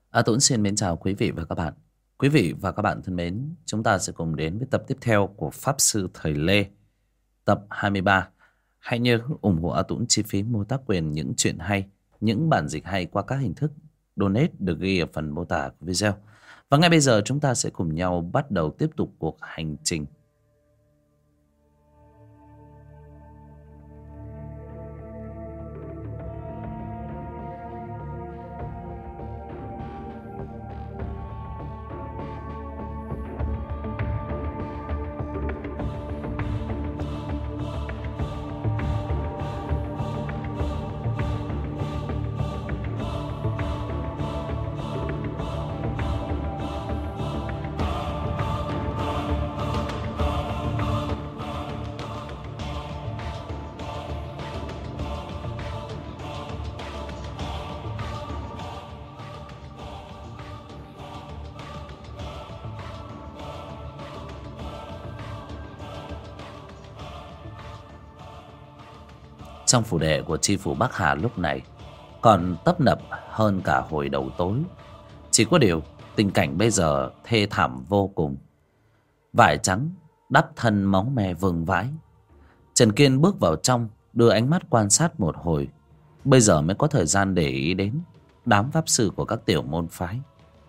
Tuấn xin mến chào quý vị và các bạn. Quý vị và các bạn thân mến, chúng ta sẽ cùng đến với tập tiếp theo của Pháp Sư Thời Lê, tập 23. Hãy nhớ ủng hộ A Tuấn chi phí mô tác quyền những chuyện hay, những bản dịch hay qua các hình thức donate được ghi ở phần mô tả của video. Và ngay bây giờ chúng ta sẽ cùng nhau bắt đầu tiếp tục cuộc hành trình. Trong phủ đệ của tri phủ Bắc Hà lúc này còn tấp nập hơn cả hồi đầu tối. Chỉ có điều tình cảnh bây giờ thê thảm vô cùng. Vải trắng đắp thân máu me vương vãi. Trần Kiên bước vào trong, đưa ánh mắt quan sát một hồi, bây giờ mới có thời gian để ý đến đám pháp sư của các tiểu môn phái.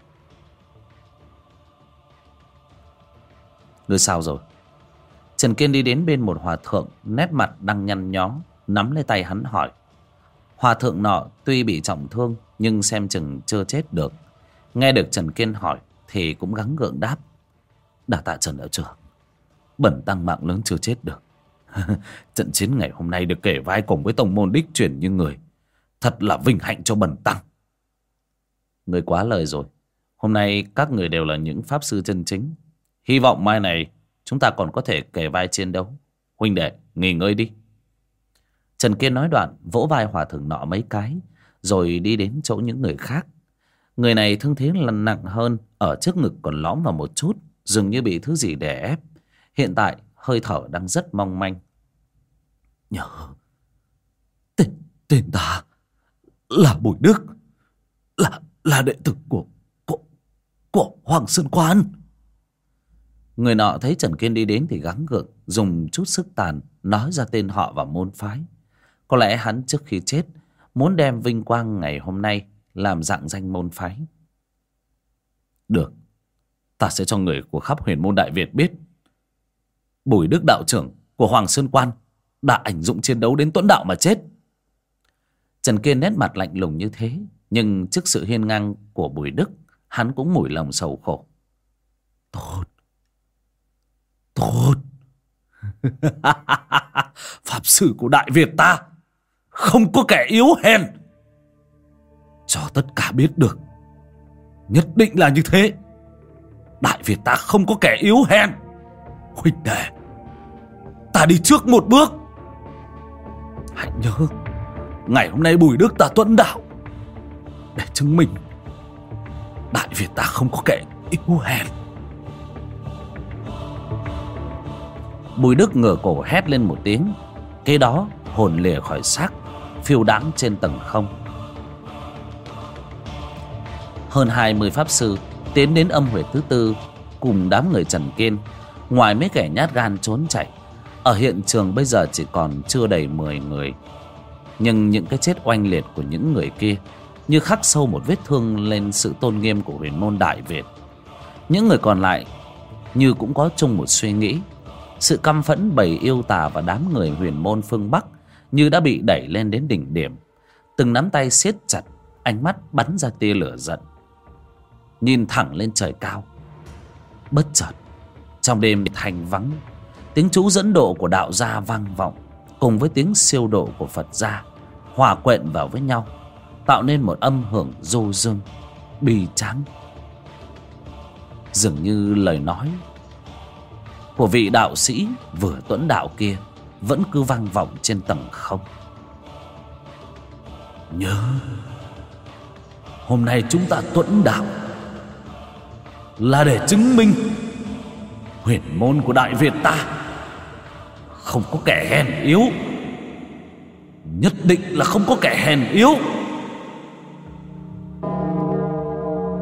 Ngươi sao rồi? Trần Kiên đi đến bên một hòa thượng, nét mặt đang nhăn nhó, nắm lấy tay hắn hỏi. Hòa thượng nọ tuy bị trọng thương nhưng xem chừng chưa chết được. Nghe được Trần Kiên hỏi thì cũng gắng gượng đáp. Đa tạ Trần đạo trưởng, bần tăng mạng lớn chưa chết được. Trận chiến ngày hôm nay được kể vai cùng với tông môn đích truyền như người, thật là vinh hạnh cho bần tăng. Người quá lời rồi. Hôm nay các người đều là những pháp sư chân chính. Hy vọng mai này chúng ta còn có thể kể vai chiến đấu. Huynh đệ, nghỉ ngơi đi. Trần Kiên nói đoạn vỗ vai hòa thượng nọ mấy cái, rồi đi đến chỗ những người khác. Người này thương thế lần nặng hơn, ở trước ngực còn lõm vào một chút, dường như bị thứ gì đè ép. Hiện tại hơi thở đang rất mong manh. Nhớ tên ta là Bùi Đức, là đệ tử của Hoàng Sơn Quan. Người nọ thấy Trần Kiên đi đến thì gắng gượng dùng chút sức tàn nói ra tên họ và môn phái. Có lẽ hắn trước khi chết muốn đem vinh quang ngày hôm nay làm rạng danh môn phái. Được, ta sẽ cho người của khắp huyền môn Đại Việt biết Bùi Đức đạo trưởng của Hoàng Sơn Quan đã ảnh dụng chiến đấu đến tuẫn đạo mà chết. Trần Kiên nét mặt lạnh lùng như thế, nhưng trước sự hiên ngang của Bùi Đức, hắn cũng mủi lòng sầu khổ. Tốt pháp sư của Đại Việt ta không có kẻ yếu hèn. Cho tất cả biết được, nhất định là như thế. Đại Việt ta không có kẻ yếu hèn. Huynh đệ, ta đi trước một bước. Hãy nhớ, ngày hôm nay Bùi Đức ta tuẫn đạo để chứng minh Đại Việt ta không có kẻ yếu hèn. Bùi Đức ngửa cổ hét lên một tiếng, kế đó hồn lìa khỏi xác, phiêu đãng trên tầng không. Hơn 20 pháp sư tiến đến âm huyệt thứ tư cùng đám người Trần Kiên. Ngoài mấy kẻ nhát gan trốn chạy, ở hiện trường bây giờ chỉ còn chưa đầy 10 người. Nhưng những cái chết oanh liệt của những người kia như khắc sâu một vết thương lên sự tôn nghiêm của huyền môn Đại Việt. Những người còn lại như cũng có chung một suy nghĩ. Sự căm phẫn bầy yêu tà và đám người huyền môn phương Bắc như đã bị đẩy lên đến đỉnh điểm. Từng nắm tay siết chặt, ánh mắt bắn ra tia lửa giận, nhìn thẳng lên trời cao. Bất chợt trong đêm thanh vắng, tiếng chú dẫn độ của đạo gia vang vọng cùng với tiếng siêu độ của Phật gia hòa quyện vào với nhau, tạo nên một âm hưởng du dương bi tráng. Dường như lời nói của vị đạo sĩ vừa tuẫn đạo kia vẫn cứ vang vọng trên tầng không. Nhớ, hôm nay chúng ta tuẫn đạo là để chứng minh huyền môn của Đại Việt ta không có kẻ hèn yếu. Nhất định là không có kẻ hèn yếu.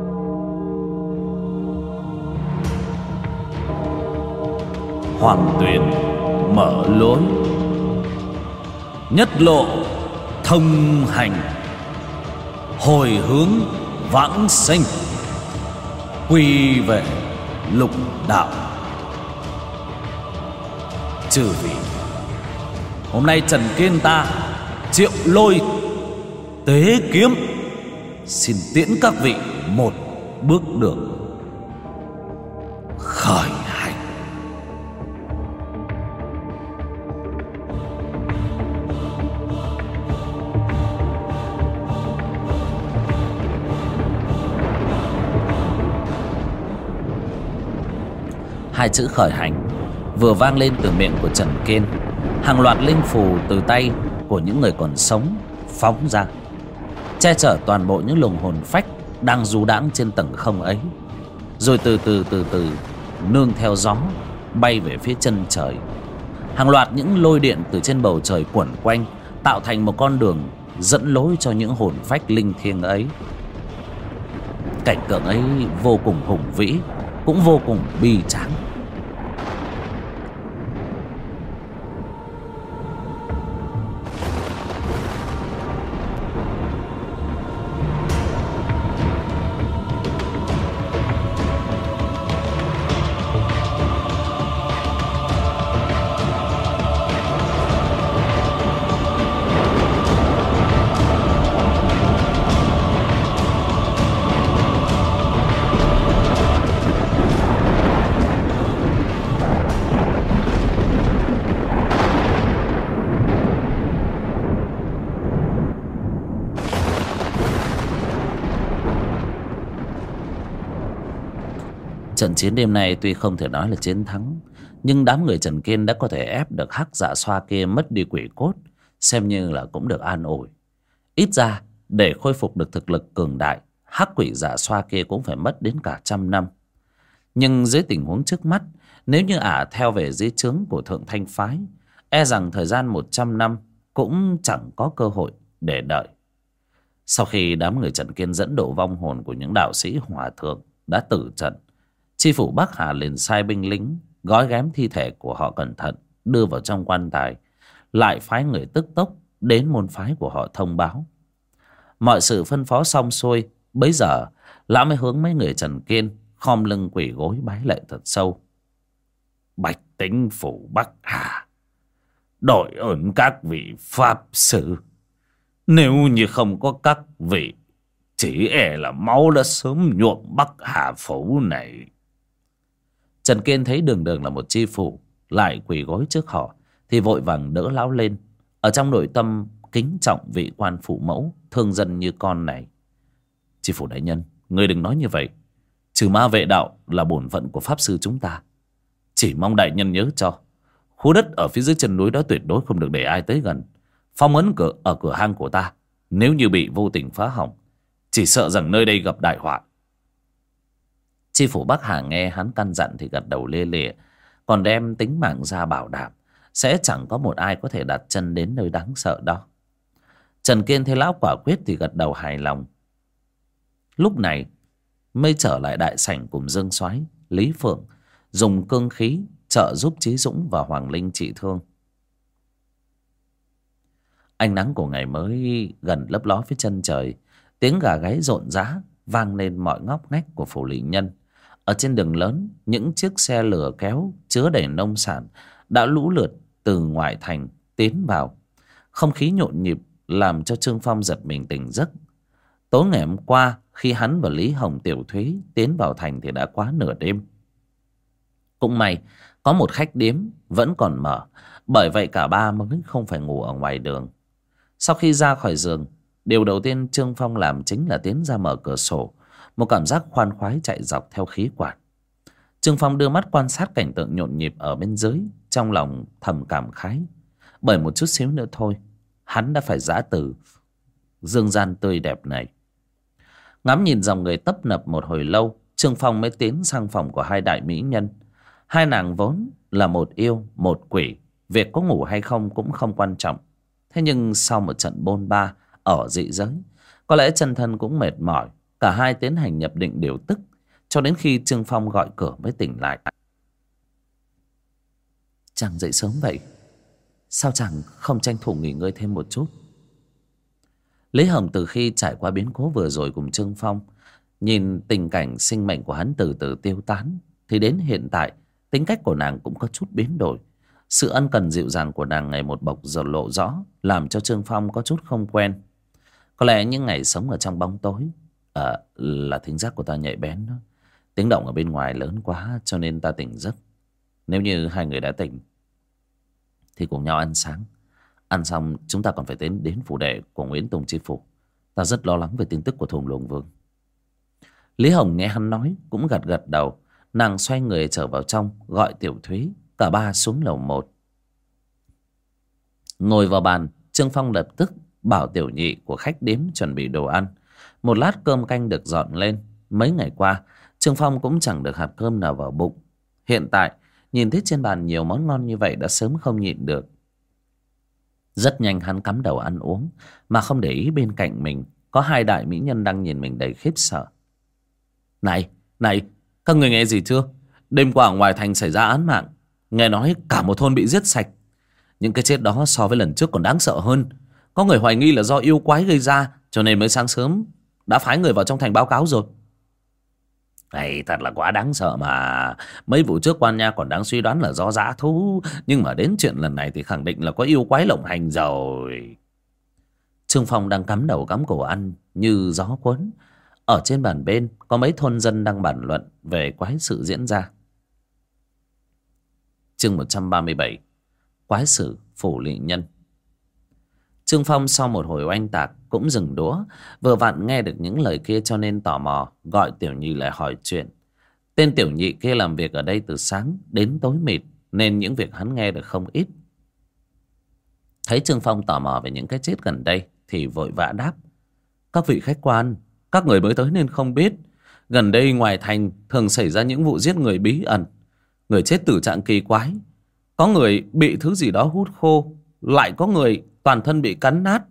Hoàng tuyển mở lối, nhất lộ thông hành, hồi hướng vãng sinh, quy về lục đạo. Chư vị, hôm nay Trần Kiên ta triệu lôi tế kiếm, xin tiễn các vị một bước đường khởi hành. Hai chữ khởi hành vừa vang lên từ miệng của Trần Kiên, hàng loạt linh phù từ tay của những người còn sống phóng ra, che chở toàn bộ những luồng hồn phách đang du đãng trên tầng không ấy, rồi từ từ nương theo gió bay về phía chân trời. Hàng loạt những lôi điện từ trên bầu trời quẩn quanh, tạo thành một con đường dẫn lối cho những hồn phách linh thiêng ấy. Cảnh tượng ấy vô cùng hùng vĩ, cũng vô cùng bi tráng. Trận chiến đêm nay tuy không thể nói là chiến thắng, nhưng đám người Trần Kiên đã có thể ép được Hắc Dạ Xoa kia mất đi quỷ cốt, xem như là cũng được an ủi. Ít ra để khôi phục được thực lực cường đại, Hắc Quỷ Dạ Xoa kia cũng phải mất đến cả 100 năm. Nhưng dưới tình huống trước mắt, nếu như ả theo về dưới trướng của Thượng Thanh Phái, e rằng thời gian 100 năm cũng chẳng có cơ hội để đợi. Sau khi đám người Trần Kiên dẫn độ vong hồn của những đạo sĩ hòa thượng đã tử trận, chi phủ Bắc Hà liền sai binh lính gói ghém thi thể của họ cẩn thận, đưa vào trong quan tài, lại phái người tức tốc đến môn phái của họ thông báo. Mọi sự phân phó xong xuôi, bấy giờ lão mới hướng mấy người Trần Kiên khom lưng quỳ gối bái lạy thật sâu. Bạch tính phủ Bắc Hà, đội ơn các vị pháp sư. Nếu như không có các vị, chỉ e là máu đã sớm nhuộm Bắc Hà phủ này. Trần Kiên thấy đường đường là một chi phủ lại quỳ gối trước họ, thì vội vàng đỡ lão lên, ở trong nội tâm kính trọng vị quan phụ mẫu thương dân như con này. Chi phủ đại nhân, người đừng nói như vậy. Trừ ma vệ đạo là bổn phận của pháp sư chúng ta. Chỉ mong đại nhân nhớ cho, khu đất ở phía dưới chân núi đó tuyệt đối không được để ai tới gần. Phong ấn ở cửa hang của ta, nếu như bị vô tình phá hỏng, chỉ sợ rằng nơi đây gặp đại họa. Chi phủ Bắc Hà nghe hắn căn dặn thì gật đầu lia lịa, còn đem tính mạng ra bảo đảm sẽ chẳng có một ai có thể đặt chân đến nơi đáng sợ đó. Trần Kiên thấy lão quả quyết thì gật đầu hài lòng. Lúc này mới trở lại đại sảnh cùng Dương Soái, Lý Phượng, dùng cương khí trợ giúp Chí Dũng và Hoàng Linh trị thương. Ánh nắng của ngày mới gần lấp ló phía chân trời, tiếng gà gáy rộn rã vang lên mọi ngóc ngách của phủ Lý Nhân. Ở trên đường lớn, những chiếc xe lửa kéo chứa đầy nông sản đã lũ lượt từ ngoại thành tiến vào. Không khí nhộn nhịp làm cho Trương Phong giật mình tỉnh giấc. Tối ngày hôm qua, khi hắn và Lý Hồng Tiểu Thúy tiến vào thành thì đã quá nửa đêm. Cũng may có một khách điếm vẫn còn mở, bởi vậy cả ba mới không phải ngủ ở ngoài đường. Sau khi ra khỏi giường, điều đầu tiên Trương Phong làm chính là tiến ra mở cửa sổ. Một cảm giác khoan khoái chạy dọc theo khí quản. Trương Phong đưa mắt quan sát cảnh tượng nhộn nhịp ở bên dưới, trong lòng thầm cảm khái. Bởi một chút xíu nữa thôi, hắn đã phải giã từ dương gian tươi đẹp này. Ngắm nhìn dòng người tấp nập một hồi lâu, Trương Phong mới tiến sang phòng của hai đại mỹ nhân. Hai nàng vốn là một yêu một quỷ, việc có ngủ hay không cũng không quan trọng. Thế nhưng sau một trận bôn ba ở dị giới, có lẽ chân thân cũng mệt mỏi. Cả hai tiến hành nhập định điều tức, cho đến khi Trương Phong gọi cửa mới tỉnh lại. Chàng dậy sớm vậy, sao chàng không tranh thủ nghỉ ngơi thêm một chút? Lý Hồng từ khi trải qua biến cố vừa rồi cùng Trương Phong, nhìn tình cảnh sinh mệnh của hắn từ từ tiêu tán, thì đến hiện tại tính cách của nàng cũng có chút biến đổi. Sự ân cần dịu dàng của nàng ngày một bộc lộ rõ, làm cho Trương Phong có chút không quen. Có lẽ những ngày sống ở trong bóng tối, là thính giác của ta nhạy bén đó. Tiếng động ở bên ngoài lớn quá cho nên ta tỉnh giấc. Nếu như hai người đã tỉnh thì cùng nhau ăn sáng. Ăn xong chúng ta còn phải đến phủ đệ của Nguyễn Tùng Chi Phủ. Ta rất lo lắng về tin tức của Thùng Lũng Vương. Lý Hồng nghe hắn nói cũng gật gật đầu. Nàng xoay người trở vào trong, gọi Tiểu Thúy. Cả ba xuống lầu 1. Ngồi vào bàn, Trương Phong lập tức bảo tiểu nhị của khách điếm chuẩn bị đồ ăn. Một lát cơm canh được dọn lên. Mấy ngày qua Trương Phong cũng chẳng được hạt cơm nào vào bụng. Hiện tại nhìn thấy trên bàn nhiều món ngon như vậy đã sớm không nhịn được. Rất nhanh hắn cắm đầu ăn uống, mà không để ý bên cạnh mình có hai đại mỹ nhân đang nhìn mình đầy khiếp sợ. Này, các người nghe gì chưa? Đêm qua ở ngoài thành xảy ra án mạng. Nghe nói cả một thôn bị giết sạch. Những cái chết đó so với lần trước còn đáng sợ hơn. Có người hoài nghi là do yêu quái gây ra, cho nên mới sáng sớm đã phái người vào trong thành báo cáo rồi. Này, thật là quá đáng sợ mà. Mấy vụ trước quan nha còn đang suy đoán là do dã thú, nhưng mà đến chuyện lần này thì khẳng định là có yêu quái lộng hành rồi. Trương Phong đang cắm đầu cắm cổ ăn như gió cuốn. Ở trên bàn bên có mấy thôn dân đang bàn luận về quái sự diễn ra. Chương 137, quái sự Phủ Lị Nhân. Trương Phong sau một hồi oanh tạc cũng dừng đũa. Vừa vặn nghe được những lời kia cho nên tò mò, gọi tiểu nhị lại hỏi chuyện. Tên tiểu nhị kia làm việc ở đây từ sáng đến tối mịt, nên những việc hắn nghe được không ít. Thấy Trương Phong tò mò về những cái chết gần đây thì vội vã đáp: Các vị khách quan, các người mới tới nên không biết. Gần đây ngoài thành thường xảy ra những vụ giết người bí ẩn, người chết tử trạng kỳ quái. Có người bị thứ gì đó hút khô, lại có người toàn thân bị cắn nát.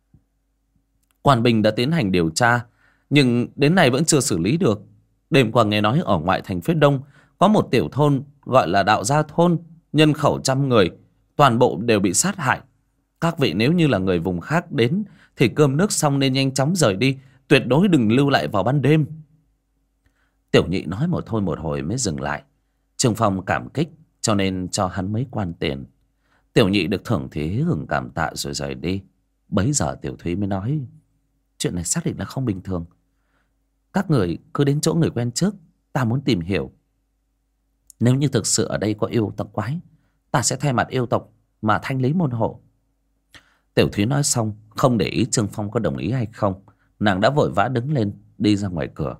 Quan binh đã tiến hành điều tra, nhưng đến nay vẫn chưa xử lý được. Đêm qua nghe nói ở ngoại thành phía đông có một tiểu thôn gọi là Đạo Gia Thôn, nhân khẩu 100 người, toàn bộ đều bị sát hại. Các vị nếu như là người vùng khác đến thì cơm nước xong nên nhanh chóng rời đi, tuyệt đối đừng lưu lại vào ban đêm. Tiểu nhị nói một thôi một hồi mới dừng lại. Trương Phong cảm kích cho nên cho hắn mấy quan tiền. Tiểu nhị được thưởng thì hí hửng cảm tạ rồi rời đi. Bấy giờ Tiểu Thúy mới nói: Chuyện này xác định là không bình thường. Các người cứ đến chỗ người quen trước, ta muốn tìm hiểu. Nếu như thực sự ở đây có yêu tộc quái, ta sẽ thay mặt yêu tộc mà thanh lý môn hộ. Tiểu Thúy nói xong không để ý Trương Phong có đồng ý hay không, nàng đã vội vã đứng lên đi ra ngoài cửa.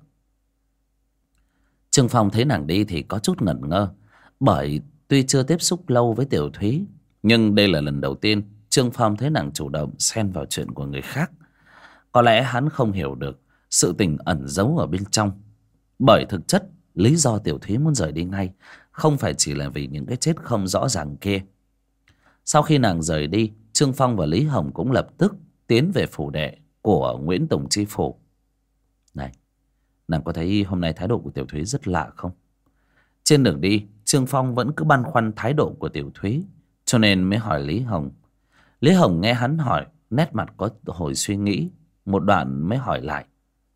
Trương Phong thấy nàng đi thì có chút ngẩn ngơ, bởi tuy chưa tiếp xúc lâu với Tiểu Thúy, nhưng đây là lần đầu tiên Trương Phong thấy nàng chủ động xen vào chuyện của người khác. Có lẽ hắn không hiểu được sự tình ẩn giấu ở bên trong. Bởi thực chất lý do Tiểu Thúy muốn rời đi ngay không phải chỉ là vì những cái chết không rõ ràng kia. Sau khi nàng rời đi, Trương Phong và Lý Hồng cũng lập tức tiến về phủ đệ của Nguyễn Tùng Chi Phủ. Này, nàng có thấy hôm nay thái độ của Tiểu Thúy rất lạ không? Trên đường đi, Trương Phong vẫn cứ băn khoăn thái độ của Tiểu Thúy, cho nên mới hỏi Lý Hồng. Lý Hồng nghe hắn hỏi, nét mặt có hồi suy nghĩ, một đoạn mới hỏi lại: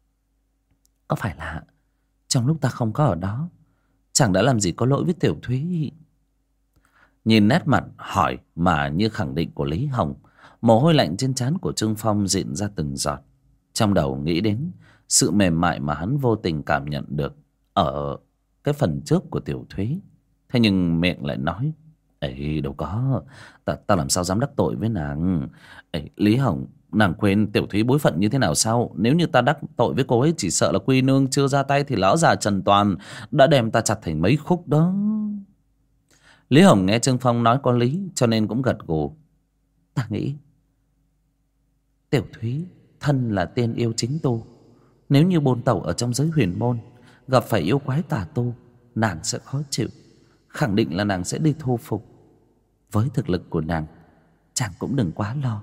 Có phải là trong lúc ta không có ở đó, chàng đã làm gì có lỗi với Tiểu Thúy? Nhìn nét mặt hỏi mà như khẳng định của Lý Hồng, mồ hôi lạnh trên trán của Trương Phong rịn ra từng giọt. Trong đầu nghĩ đến sự mềm mại mà hắn vô tình cảm nhận được ở cái phần trước của Tiểu Thúy. Thế nhưng miệng lại nói: Ấy đâu có, ta làm sao dám đắc tội với nàng. Ấy, Lý Hồng, nàng quên Tiểu Thúy bối phận như thế nào sao? Nếu như ta đắc tội với cô ấy, chỉ sợ là Quy Nương chưa ra tay thì lão già Trần Toàn đã đem ta chặt thành mấy khúc đó. Lý Hồng nghe Trương Phong nói có lý cho nên cũng gật gù. Ta nghĩ Tiểu Thúy thân là tiên yêu chính tu, nếu như bôn tẩu ở trong giới huyền môn gặp phải yêu quái tà tu, nàng sẽ khó chịu. Khẳng định là nàng sẽ đi thu phục. Với thực lực của nàng, chàng cũng đừng quá lo.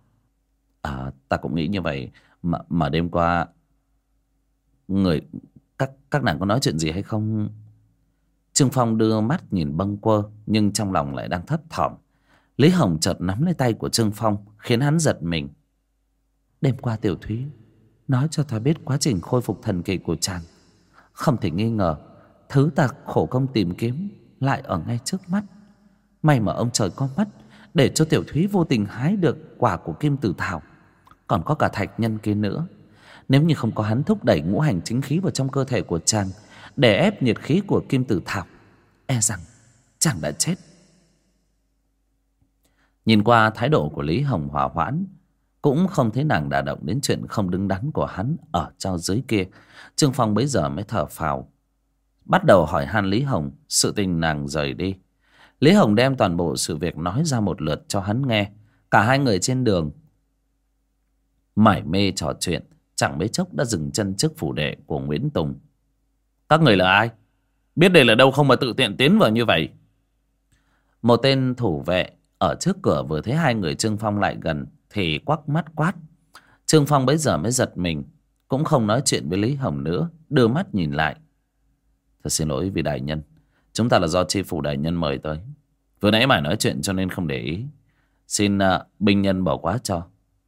Ta cũng nghĩ như vậy. Mà đêm qua các nàng có nói chuyện gì hay không? Trương Phong đưa mắt nhìn bâng quơ, nhưng trong lòng lại đang thấp thỏm. Lý Hồng chợt nắm lấy tay của Trương Phong, khiến hắn giật mình. Đêm qua Tiểu Thúy nói cho ta biết quá trình khôi phục thần kỳ của chàng. Không thể nghi ngờ, thứ ta khổ công tìm kiếm lại ở ngay trước mắt. May mà ông trời có mắt, để cho Tiểu Thúy vô tình hái được quả của Kim Tử Thảo. Còn có cả thạch nhân kia nữa. Nếu như không có hắn thúc đẩy ngũ hành chính khí vào trong cơ thể của chàng, để ép nhiệt khí của Kim Tử Thảo, e rằng chàng đã chết. Nhìn qua thái độ của Lý Hồng hòa hoãn, cũng không thấy nàng đả động đến chuyện không đứng đắn của hắn ở cho dưới kia. Trương Phong bấy giờ mới thở phào, bắt đầu hỏi han Lý Hồng sự tình nàng rời đi. Lý Hồng đem toàn bộ sự việc nói ra một lượt cho hắn nghe. Cả hai người trên đường mải mê trò chuyện, chẳng mấy chốc đã dừng chân trước phủ đệ của Nguyễn Tùng. Các người là ai? Biết đây là đâu không mà tự tiện tiến vào như vậy? Một tên thủ vệ ở trước cửa vừa thấy hai người Trương Phong lại gần thì quắc mắt quát. Trương Phong bấy giờ mới giật mình, cũng không nói chuyện với Lý Hồng nữa, đưa mắt nhìn lại. Thật xin lỗi vì đại nhân, chúng ta là do tri phủ đại nhân mời tới. Vừa nãy mải nói chuyện cho nên không để ý. Xin binh nhân bỏ qua cho.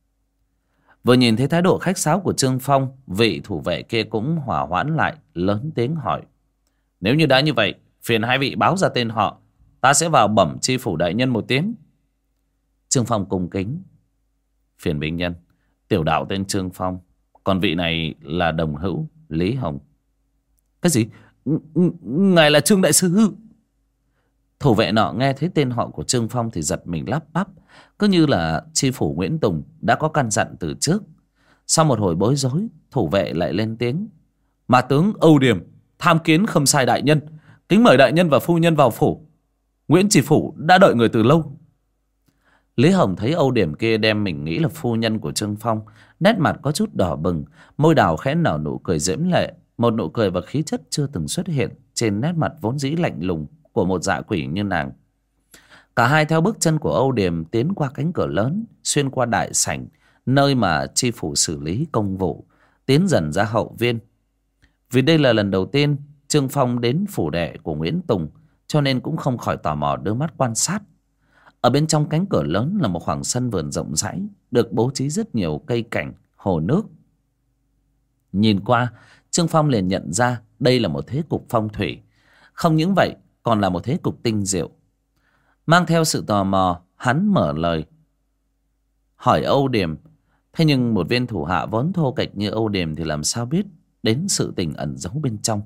Vừa nhìn thấy thái độ khách sáo của Trương Phong, vị thủ vệ kia cũng hỏa hoãn lại, lớn tiếng hỏi. Nếu như đã như vậy, phiền hai vị báo ra tên họ, ta sẽ vào bẩm tri phủ đại nhân một tiếng. Trương Phong cung kính. Phiền binh nhân, tiểu đạo tên Trương Phong, còn vị này là đồng hữu Lý Hồng. Cái gì? Ngài là Trương đại sư? Thủ vệ nọ nghe thấy tên họ của Trương Phong thì giật mình lắp bắp, cứ như là tri phủ Nguyễn Tùng đã có căn dặn từ trước. Sau một hồi bối rối, thủ vệ lại lên tiếng. Mà tướng Âu Điềm tham kiến Khâm Sai đại nhân, kính mời đại nhân và phu nhân vào phủ. Nguyễn tri phủ đã đợi người từ lâu. Lý Hồng thấy Âu Điểm kia đem mình nghĩ là phu nhân của Trương Phong, nét mặt có chút đỏ bừng, môi đào khẽ nở nụ cười diễm lệ, một nụ cười và khí chất chưa từng xuất hiện trên nét mặt vốn dĩ lạnh lùng của một dạ quỷ như nàng. Cả hai theo bước chân của Âu Điểm tiến qua cánh cửa lớn, xuyên qua đại sảnh nơi mà tri phủ xử lý công vụ, tiến dần ra hậu viên. Vì đây là lần đầu tiên Trương Phong đến phủ đệ của Nguyễn Tùng, cho nên cũng không khỏi tò mò đưa mắt quan sát. Ở bên trong cánh cửa lớn là một khoảng sân vườn rộng rãi, được bố trí rất nhiều cây cảnh, hồ nước. Nhìn qua, Trương Phong liền nhận ra đây là một thế cục phong thủy. Không những vậy, còn là một thế cục tinh diệu. Mang theo sự tò mò, hắn mở lời hỏi Âu Điểm. Thế nhưng một viên thủ hạ vốn thô kệch như Âu Điểm thì làm sao biết đến sự tình ẩn giấu bên trong.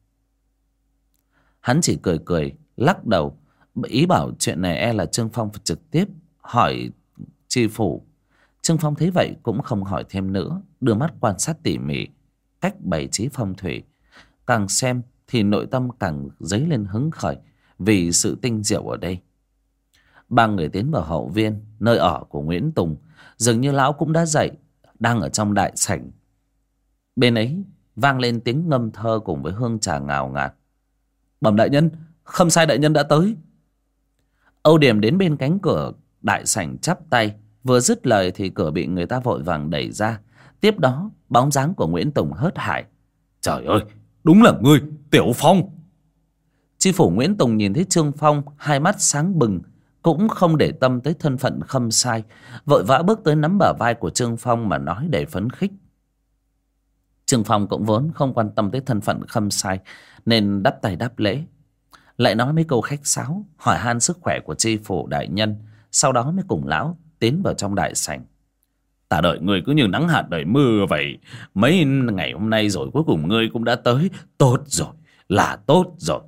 Hắn chỉ cười cười, lắc đầu, ý bảo chuyện này e là Trương Phong phải trực tiếp hỏi tri phủ. Trương Phong thấy vậy cũng không hỏi thêm nữa, đưa mắt quan sát tỉ mỉ cách bày trí phong thủy. Càng xem thì nội tâm càng dấy lên hứng khởi vì sự tinh diệu ở đây. Ba người tiến vào hậu viên, nơi ở của Nguyễn Tùng. Dường như lão cũng đã dậy, đang ở trong đại sảnh. Bên ấy vang lên tiếng ngâm thơ cùng với hương trà ngào ngạt. Bẩm đại nhân, Khâm Sai đại nhân đã tới. Âu Điểm đến bên cánh cửa đại sảnh chắp tay, vừa dứt lời thì cửa bị người ta vội vàng đẩy ra. Tiếp đó bóng dáng của Nguyễn Tùng hớt hải. Trời ơi, đúng là ngươi, Tiểu Phong. Tri phủ Nguyễn Tùng nhìn thấy Trương Phong, hai mắt sáng bừng, cũng không để tâm tới thân phận Khâm Sai, vội vã bước tới nắm bả vai của Trương Phong mà nói để phấn khích. Trương Phong cũng vốn không quan tâm tới thân phận Khâm Sai, nên đắp tay đáp lễ, lại nói mấy câu khách sáo, hỏi han sức khỏe của tri phủ đại nhân, sau đó mới cùng lão tiến vào trong đại sảnh. Ta đợi ngươi cứ như nắng hạt đợi mưa vậy, mấy ngày hôm nay rồi cuối cùng ngươi cũng đã tới. Tốt rồi, là tốt rồi.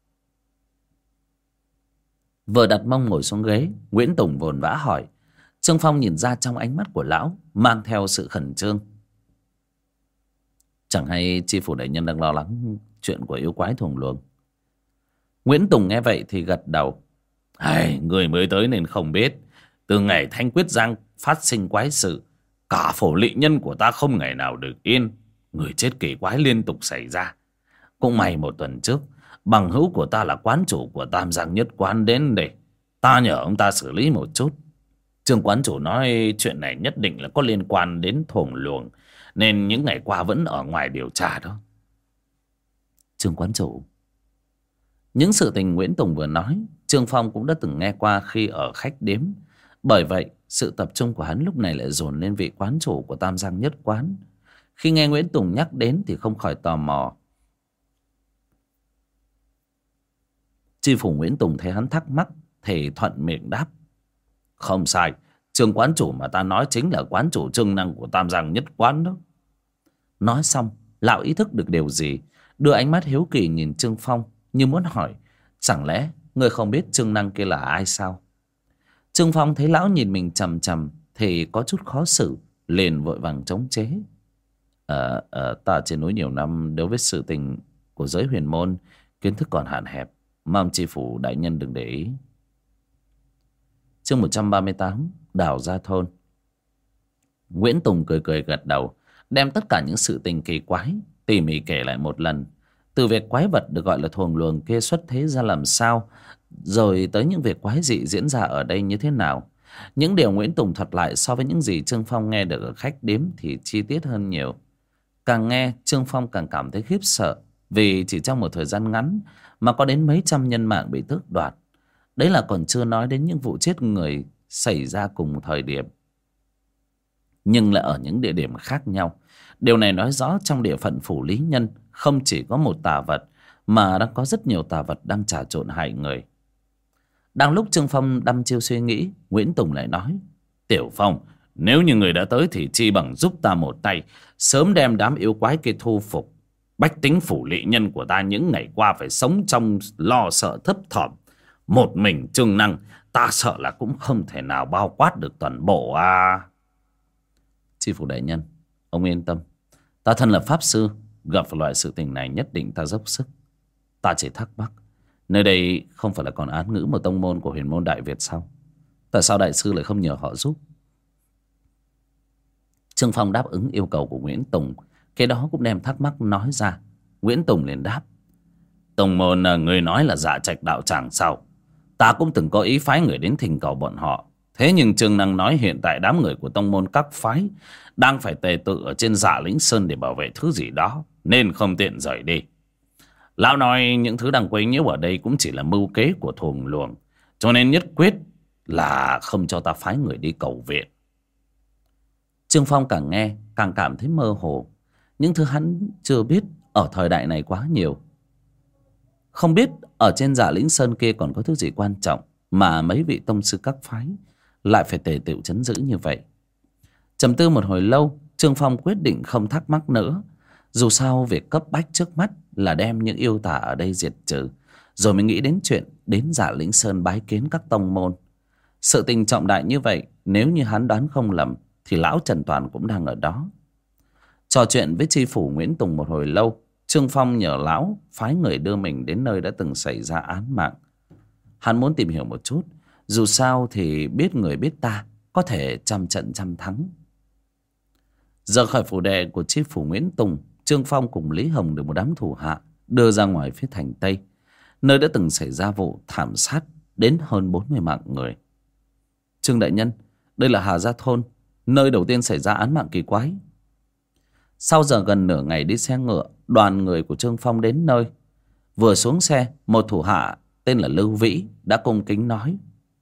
Vừa đặt mông ngồi xuống ghế, Nguyễn Tùng vồn vã hỏi. Trương Phong nhìn ra trong ánh mắt của lão mang theo sự khẩn trương. Chẳng hay tri phủ đại nhân đang lo lắng chuyện của yêu quái thuồng luồng. Nguyễn Tùng nghe vậy thì gật đầu. Người mới tới nên không biết. Từ ngày Thanh Quyết Giang phát sinh quái sự, cả phổ lị nhân của ta không ngày nào được yên. Người chết kỳ quái liên tục xảy ra. Cũng may một tuần trước, bằng hữu của ta là quán chủ của Tam Giang Nhất Quán đến để ta nhờ ông ta xử lý một chút. Trương quán chủ nói chuyện này nhất định là có liên quan đến thuồng luồng, nên những ngày qua vẫn ở ngoài điều tra đó. Trương quán chủ, Những sự tình Nguyễn Tùng vừa nói, Trương Phong cũng đã từng nghe qua khi ở khách điếm. Bởi vậy, sự tập trung của hắn lúc này lại dồn lên vị quán chủ của Tam Giang Nhất Quán. Khi nghe Nguyễn Tùng nhắc đến thì không khỏi tò mò. Tri phủ Nguyễn Tùng thấy hắn thắc mắc thì thuận miệng đáp: Không sai, Trương quán chủ mà ta nói chính là quán chủ Trương Năng của Tam Giang Nhất Quán đó. Nói xong, lão ý thức được điều gì, đưa ánh mắt hiếu kỳ nhìn Trương Phong như muốn hỏi: Chẳng lẽ người không biết Trương Năng kia là ai sao? Trương Phong thấy lão nhìn mình chằm chằm thì có chút khó xử, liền vội vàng chống chế: Ta trên núi nhiều năm, đối với sự tình của giới huyền môn kiến thức còn hạn hẹp, mong tri phủ đại nhân đừng để ý. Chương 138: Đào Gia Thôn. Nguyễn Tùng cười cười gật đầu, đem tất cả những sự tình kỳ quái tỉ mỉ kể lại một lần. Từ việc quái vật được gọi là thuồng luồng kia xuất thế ra làm sao, rồi tới những việc quái dị diễn ra ở đây như thế nào. Những điều Nguyễn Tùng thuật lại so với những gì Trương Phong nghe được ở khách điếm thì chi tiết hơn nhiều. Càng nghe, Trương Phong càng cảm thấy khiếp sợ, vì chỉ trong một thời gian ngắn mà có đến mấy trăm nhân mạng bị tước đoạt. Đấy là còn chưa nói đến những vụ chết người xảy ra cùng thời điểm, nhưng lại ở những địa điểm khác nhau. Điều này nói rõ trong địa phận phủ Lý Nhân không chỉ có một tà vật, mà đang có rất nhiều tà vật đang trà trộn hại người. Đang lúc Trương Phong đăm chiêu suy nghĩ, Nguyễn Tùng lại nói: Tiểu Phong, nếu như người đã tới thì chi bằng giúp ta một tay, sớm đem đám yêu quái kia thu phục. Bách tính phủ Lý Nhân của ta những ngày qua phải sống trong lo sợ thấp thỏm. Một mình Trương Năng, ta sợ là cũng không thể nào bao quát được toàn bộ à. Tri phủ đại nhân, ông yên tâm, ta thân là pháp sư, gặp phải loại sự tình này nhất định ta dốc sức. Ta chỉ thắc mắc, nơi đây không phải là còn án ngữ một tông môn của huyền môn Đại Việt sao? Tại sao đại sư lại không nhờ họ giúp? Trương Phong đáp ứng yêu cầu của Nguyễn Tùng, cái đó cũng đem thắc mắc nói ra. Nguyễn Tùng liền đáp: Tông môn người nói là Dạ Trạch đạo tràng sao? Ta cũng từng có ý phái người đến thỉnh cầu bọn họ. Thế nhưng Trương Năng nói hiện tại đám người của tông môn các phái đang phải tề tự ở trên Dạ Lĩnh Sơn để bảo vệ thứ gì đó, nên không tiện rời đi. Lão nói những thứ đang quấy nhiễu ở đây cũng chỉ là mưu kế của thuồng luồng, cho nên nhất quyết là không cho ta phái người đi cầu viện. Trương Phong càng nghe càng cảm thấy mơ hồ. Những thứ hắn chưa biết ở thời đại này quá nhiều. Không biết ở trên Dạ Lĩnh Sơn kia còn có thứ gì quan trọng mà mấy vị tông sư các phái lại phải tề tựu trấn giữ như vậy. Trầm tư một hồi lâu, Trương Phong quyết định không thắc mắc nữa. Dù sao việc cấp bách trước mắt là đem những yêu tà ở đây diệt trừ, rồi mới nghĩ đến chuyện đến Dạ Lĩnh Sơn bái kiến các tông môn. Sự tình trọng đại như vậy, nếu như hắn đoán không lầm thì lão Trần Toàn cũng đang ở đó. Trò chuyện với tri phủ Nguyễn Tùng một hồi lâu, Trương Phong nhờ lão phái người đưa mình đến nơi đã từng xảy ra án mạng. Hắn muốn tìm hiểu một chút, dù sao thì biết người biết ta, có thể trăm trận trăm thắng. Giờ khỏi phủ đệ của tri phủ Nguyễn Tùng, Trương Phong cùng Lý Hồng được một đám thủ hạ đưa ra ngoài phía thành Tây, nơi đã từng xảy ra vụ thảm sát đến hơn 40 mạng người. Trương đại nhân, đây là Hà Gia Thôn, nơi đầu tiên xảy ra án mạng kỳ quái. Sau giờ gần nửa ngày đi xe ngựa, đoàn người của Trương Phong đến nơi. Vừa xuống xe, một thủ hạ tên là Lưu Vĩ đã cung kính nói.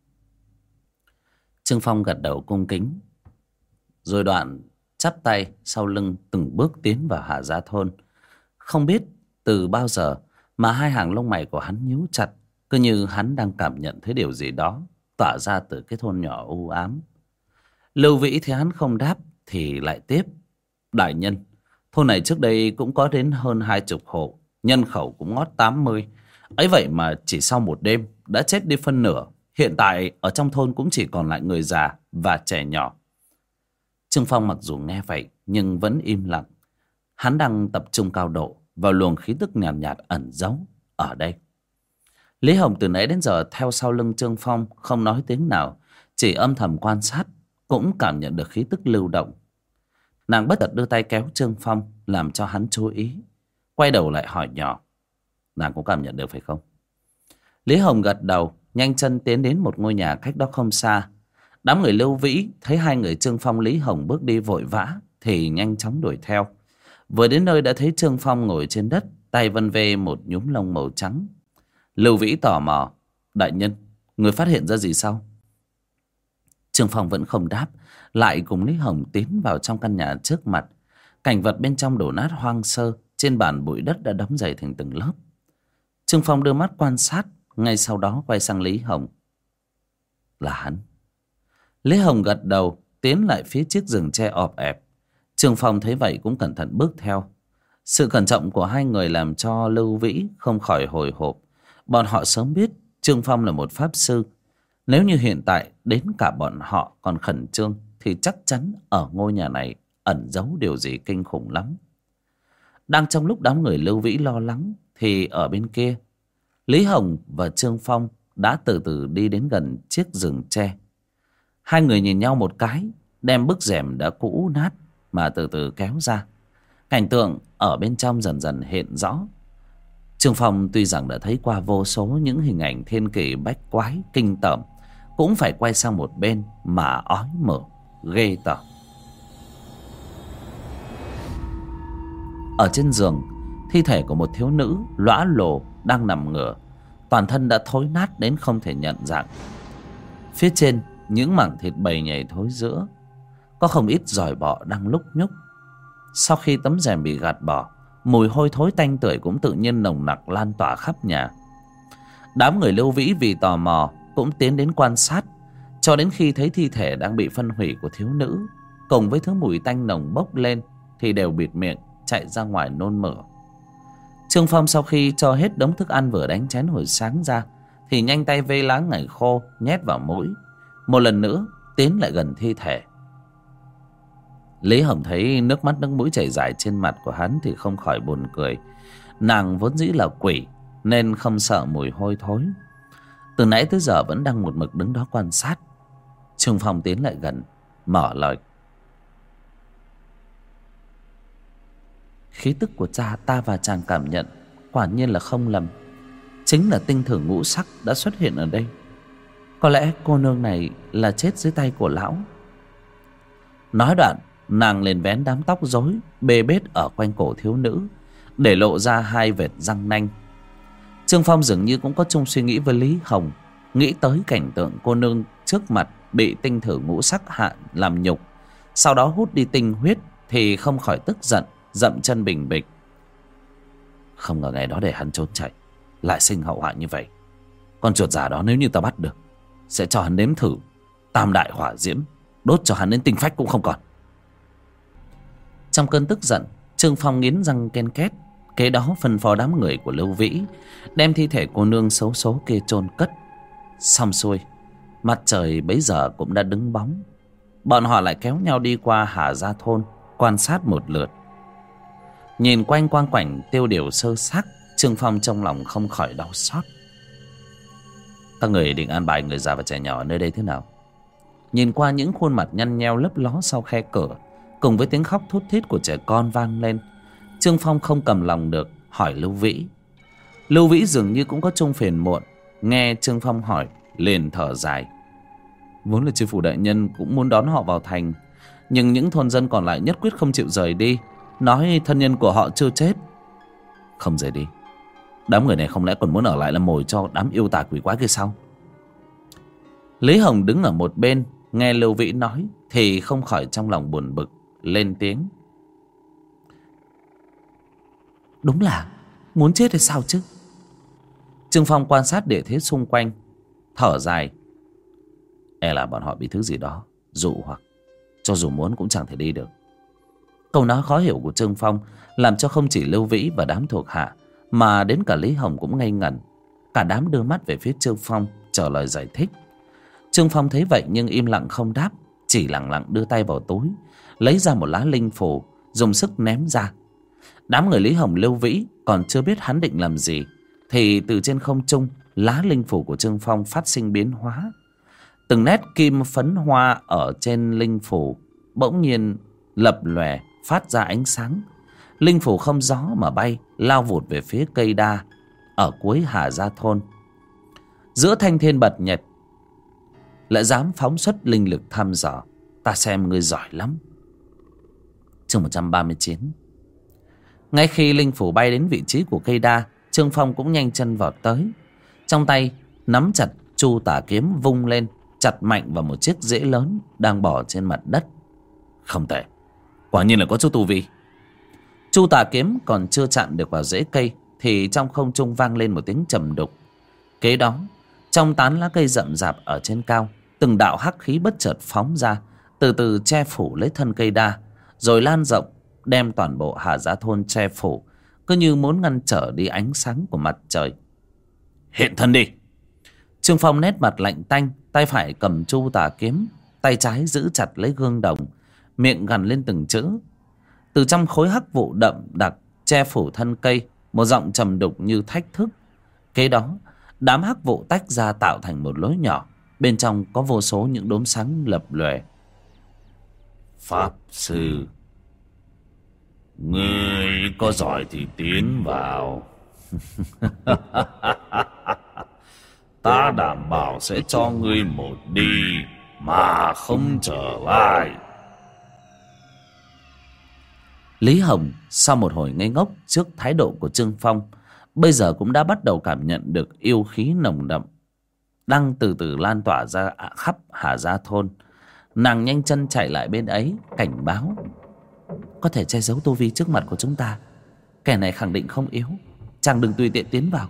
Trương Phong gật đầu cung kính, rồi đoạn chắp tay sau lưng từng bước tiến vào Hà Gia Thôn. Không biết từ bao giờ mà hai hàng lông mày của hắn nhíu chặt, cứ như hắn đang cảm nhận thấy điều gì đó tỏa ra từ cái thôn nhỏ u ám. Lưu Vĩ thấy hắn không đáp thì lại tiếp: Đại nhân, thôn này trước đây cũng có đến hơn 20 hộ, nhân khẩu cũng ngót 80. Ấy vậy mà chỉ sau một đêm đã chết đi phân nửa. Hiện tại ở trong thôn cũng chỉ còn lại người già và trẻ nhỏ. Trương Phong mặc dù nghe vậy nhưng vẫn im lặng. Hắn đang tập trung cao độ vào luồng khí tức nhàn nhạt ẩn giấu ở đây. Lý Hồng từ nãy đến giờ theo sau lưng Trương Phong, không nói tiếng nào, chỉ âm thầm quan sát, cũng cảm nhận được khí tức lưu động. Nàng bất chợt đưa tay kéo Trương Phong, làm cho hắn chú ý. Quay đầu lại hỏi nhỏ: Nàng cũng cảm nhận được phải không? Lý Hồng gật đầu, nhanh chân tiến đến một ngôi nhà cách đó không xa. Đám người Lưu Vĩ thấy hai người Trương Phong Lý Hồng bước đi vội vã thì nhanh chóng đuổi theo. Vừa đến nơi đã thấy Trương Phong ngồi trên đất, tay vân vê một nhúm lông màu trắng. Lưu Vĩ tò mò: đại nhân, người phát hiện ra gì sao? Trương Phong vẫn không đáp, lại cùng Lý Hồng tiến vào trong căn nhà trước mặt. Cảnh vật bên trong đổ nát hoang sơ, trên bàn bụi đất đã đóng dày thành từng lớp. Trương Phong đưa mắt quan sát, ngay sau đó quay sang Lý Hồng: là hắn. Lý Hồng gật đầu, tiến lại phía chiếc giường tre ọp ẹp. Trương Phong thấy vậy cũng cẩn thận bước theo. Sự cẩn trọng của hai người làm cho Lưu Vĩ không khỏi hồi hộp. Bọn họ sớm biết Trương Phong là một pháp sư. Nếu như hiện tại đến cả bọn họ còn khẩn trương thì chắc chắn ở ngôi nhà này ẩn giấu điều gì kinh khủng lắm. Đang trong lúc đám người Lưu Vĩ lo lắng thì ở bên kia, Lý Hồng và Trương Phong đã từ từ đi đến gần chiếc giường tre. Hai người nhìn nhau một cái, đem bức rèm đã cũ nát mà từ từ kéo ra. Cảnh tượng ở bên trong dần dần hiện rõ. Trương Phong tuy rằng đã thấy qua vô số những hình ảnh thiên kỳ bách quái kinh tởm, cũng phải quay sang một bên mà ói mửa ghê tởm. Ở trên giường, thi thể của một thiếu nữ lõa lồ đang nằm ngửa, toàn thân đã thối nát đến không thể nhận dạng. Phía trên những mảng thịt bầy nhầy thối rữa, có không ít giòi bọ đang lúc nhúc. Sau khi tấm rèm bị gạt bỏ, mùi hôi thối tanh tưởi cũng tự nhiên nồng nặc lan tỏa khắp nhà. Đám người Lưu Vĩ vì tò mò cũng tiến đến quan sát, cho đến khi thấy thi thể đang bị phân hủy của thiếu nữ cùng với thứ mùi tanh nồng bốc lên thì đều bịt miệng chạy ra ngoài nôn mửa. Trương Phong sau khi cho hết đống thức ăn vừa đánh chén hồi sáng ra thì nhanh tay vê lá ngải khô nhét vào mũi, một lần nữa tiến lại gần thi thể. Lý Hồng thấy nước mắt nước mũi chảy dài trên mặt của hắn thì không khỏi buồn cười. Nàng vốn dĩ là quỷ nên không sợ mùi hôi thối, từ nãy tới giờ vẫn đang một mực đứng đó quan sát. Trương Phong tiến lại gần, mở lời: khí tức của cha ta và chàng cảm nhận quả nhiên là không lầm, chính là tinh thử ngũ sắc đã xuất hiện ở đây. Có lẽ cô nương này là chết dưới tay của lão. Nói đoạn, nàng liền vén đám tóc rối bê bết ở quanh cổ thiếu nữ, để lộ ra hai vệt răng nanh. Trương Phong dường như cũng có chung suy nghĩ với Lý Hồng, nghĩ tới cảnh tượng cô nương trước mặt bị tinh thử ngũ sắc hạ làm nhục, sau đó hút đi tinh huyết, thì không khỏi tức giận, dậm chân bình bịch. Không ngờ ngày đó để hắn trốn chạy lại sinh hậu họa như vậy. Con chuột già đó nếu như ta bắt được, sẽ cho hắn nếm thử tam đại hỏa diễm, đốt cho hắn đến tinh phách cũng không còn. Trong cơn tức giận, Trương Phong nghiến răng ken két, kế đó phân phó đám người của Lưu Vĩ đem thi thể cô nương xấu số kia chôn cất. Xong xuôi, mặt trời bấy giờ cũng đã đứng bóng. Bọn họ lại kéo nhau đi qua Hà Gia thôn quan sát một lượt. Nhìn quanh quang quảnh tiêu điều sơ xác, Trương Phong trong lòng không khỏi đau xót. Các người định an bài người già và trẻ nhỏ ở nơi đây thế nào? Nhìn qua những khuôn mặt nhăn nheo lấp ló sau khe cửa, cùng với tiếng khóc thút thít của trẻ con vang lên, Trương Phong không cầm lòng được hỏi Lưu Vĩ. Lưu Vĩ dường như cũng có chung phiền muộn, nghe Trương Phong hỏi liền thở dài. Vốn là chư phủ đại nhân cũng muốn đón họ vào thành, nhưng những thôn dân còn lại nhất quyết không chịu rời đi, nói thân nhân của họ chưa chết. Không rời đi, đám người này không lẽ còn muốn ở lại làm mồi cho đám yêu tà quỷ quái kia sao? Lý Hồng đứng ở một bên nghe Lưu Vĩ nói thì không khỏi trong lòng buồn bực, lên tiếng. Đúng là muốn chết hay sao chứ? Trương Phong quan sát địa thế xung quanh, thở dài. E là bọn họ bị thứ gì đó dụ hoặc, cho dù muốn cũng chẳng thể đi được. Câu nói khó hiểu của Trương Phong làm cho không chỉ Lưu Vĩ và đám thuộc hạ, mà đến cả Lý Hồng cũng ngây ngẩn. Cả đám đưa mắt về phía Trương Phong chờ lời giải thích. Trương Phong thấy vậy nhưng im lặng không đáp, chỉ lặng lặng đưa tay vào túi, lấy ra một lá linh phù, dùng sức ném ra. Đám người Lý Hồng Lưu Vĩ còn chưa biết hắn định làm gì, thì từ trên không trung, lá linh phù của Trương Phong phát sinh biến hóa. Từng nét kim phấn hoa ở trên linh phù bỗng nhiên lập lòe, phát ra ánh sáng. Linh phù không gió mà bay, lao vụt về phía cây đa ở cuối Hà Gia thôn. Giữa thanh thiên bật nhật lại dám phóng xuất linh lực thăm dò, ta xem ngươi giỏi lắm. Chương 139. Ngay khi linh phủ bay đến vị trí của cây đa, Trương Phong cũng nhanh chân vọt tới. Trong tay nắm chặt Chu Tả Kiếm vung lên, chặt mạnh vào một chiếc rễ lớn đang bò trên mặt đất. Không tệ, quả nhiên là có chút tu vi. Chu Tả Kiếm còn chưa chạm được vào rễ cây thì trong không trung vang lên một tiếng trầm đục. Kế đó, trong tán lá cây rậm rạp ở trên cao, từng đạo hắc khí bất chợt phóng ra, từ từ che phủ lấy thân cây đa, rồi lan rộng, đem toàn bộ Hà Gia thôn che phủ, cứ như muốn ngăn trở đi ánh sáng của mặt trời. Hiện thân đi! Trương Phong nét mặt lạnh tanh, tay phải cầm Chu Tả Kiếm, tay trái giữ chặt lấy gương đồng, miệng gằn lên từng chữ. Từ trong khối hắc vụ đậm đặc che phủ thân cây, một giọng trầm đục như thách thức. Kế đó, đám hắc vụ tách ra tạo thành một lối nhỏ, bên trong có vô số những đốm sáng lập lòe. Pháp sư, ngươi có giỏi thì tiến vào. Ta đảm bảo sẽ cho ngươi một đi mà không trở lại. Lý Hồng sau một hồi ngây ngốc trước thái độ của Trương Phong, bây giờ cũng đã bắt đầu cảm nhận được yêu khí nồng đậm đang từ từ lan tỏa ra khắp Hà Gia thôn. Nàng nhanh chân chạy lại bên ấy, cảnh báo: có thể che giấu tu vi trước mặt của chúng ta, kẻ này khẳng định không yếu, chàng đừng tùy tiện tiến vào.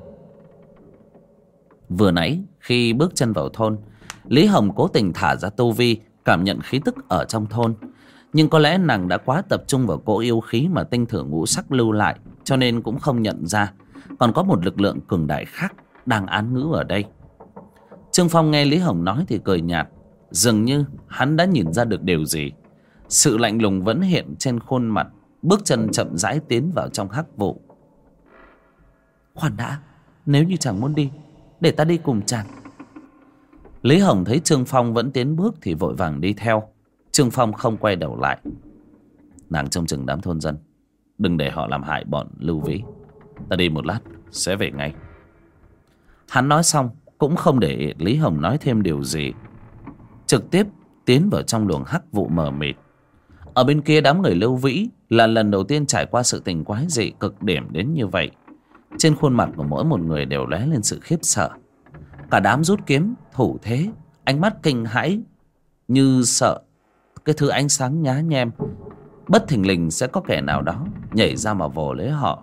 Vừa nãy khi bước chân vào thôn, Lý Hồng cố tình thả ra tu vi, cảm nhận khí tức ở trong thôn. Nhưng có lẽ nàng đã quá tập trung vào cỗ yêu khí mà tinh thử ngũ sắc lưu lại, cho nên cũng không nhận ra còn có một lực lượng cường đại khác đang án ngữ ở đây. Trương Phong nghe Lý Hồng nói thì cười nhạt, dường như hắn đã nhìn ra được điều gì. Sự lạnh lùng vẫn hiện trên khuôn mặt, bước chân chậm rãi tiến vào trong hắc vụ. Khoan đã, nếu như chàng muốn đi, để ta đi cùng chàng. Lý Hồng thấy Trương Phong vẫn tiến bước thì vội vàng đi theo. Trương Phong không quay đầu lại. Nàng trông chừng đám thôn dân, đừng để họ làm hại bọn Lưu Vĩ. Ta đi một lát sẽ về ngay. Hắn nói xong cũng không để Lý Hồng nói thêm điều gì, trực tiếp tiến vào trong luồng hắc vụ mờ mịt. Ở bên kia đám người Lưu Vĩ là lần đầu tiên trải qua sự tình quái dị cực điểm đến như vậy. Trên khuôn mặt của mỗi một người đều lóe lên sự khiếp sợ. Cả đám rút kiếm thủ thế, ánh mắt kinh hãi, như sợ cái thứ ánh sáng nhá nhem bất thình lình sẽ có kẻ nào đó nhảy ra mà vồ lấy họ.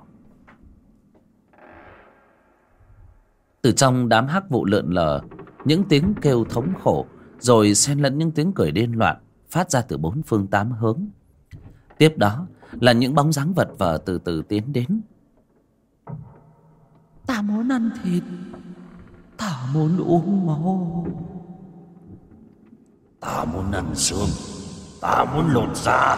Từ trong đám hắc vụ lượn lờ những tiếng kêu thống khổ, rồi xen lẫn những tiếng cười điên loạn phát ra từ bốn phương tám hướng. Tiếp đó là những bóng dáng vật vờ từ từ tiến đến. Ta muốn ăn thịt, ta muốn uống máu, ta muốn ăn xương, ta muốn lột da.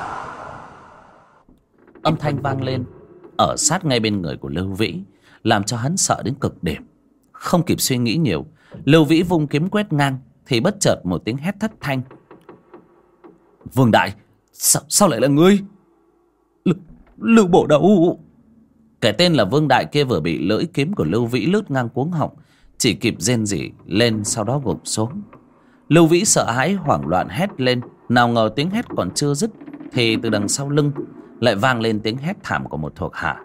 Âm thanh vang lên ở sát ngay bên người của Lưu Vĩ, làm cho hắn sợ đến cực điểm. Không kịp suy nghĩ nhiều, Lưu Vĩ vung kiếm quét ngang thì bất chợt một tiếng hét thất thanh. Vương đại, sao lại là ngươi? Lưu Bổ Đầu. Cái tên là Vương đại kia vừa bị lưỡi kiếm của Lưu Vĩ lướt ngang cuống họng, chỉ kịp rên rỉ lên, sau đó gục xuống. Lưu Vĩ sợ hãi hoảng loạn hét lên. Nào ngờ tiếng hét còn chưa dứt thì từ đằng sau lưng lại vang lên tiếng hét thảm của một thuộc hạ.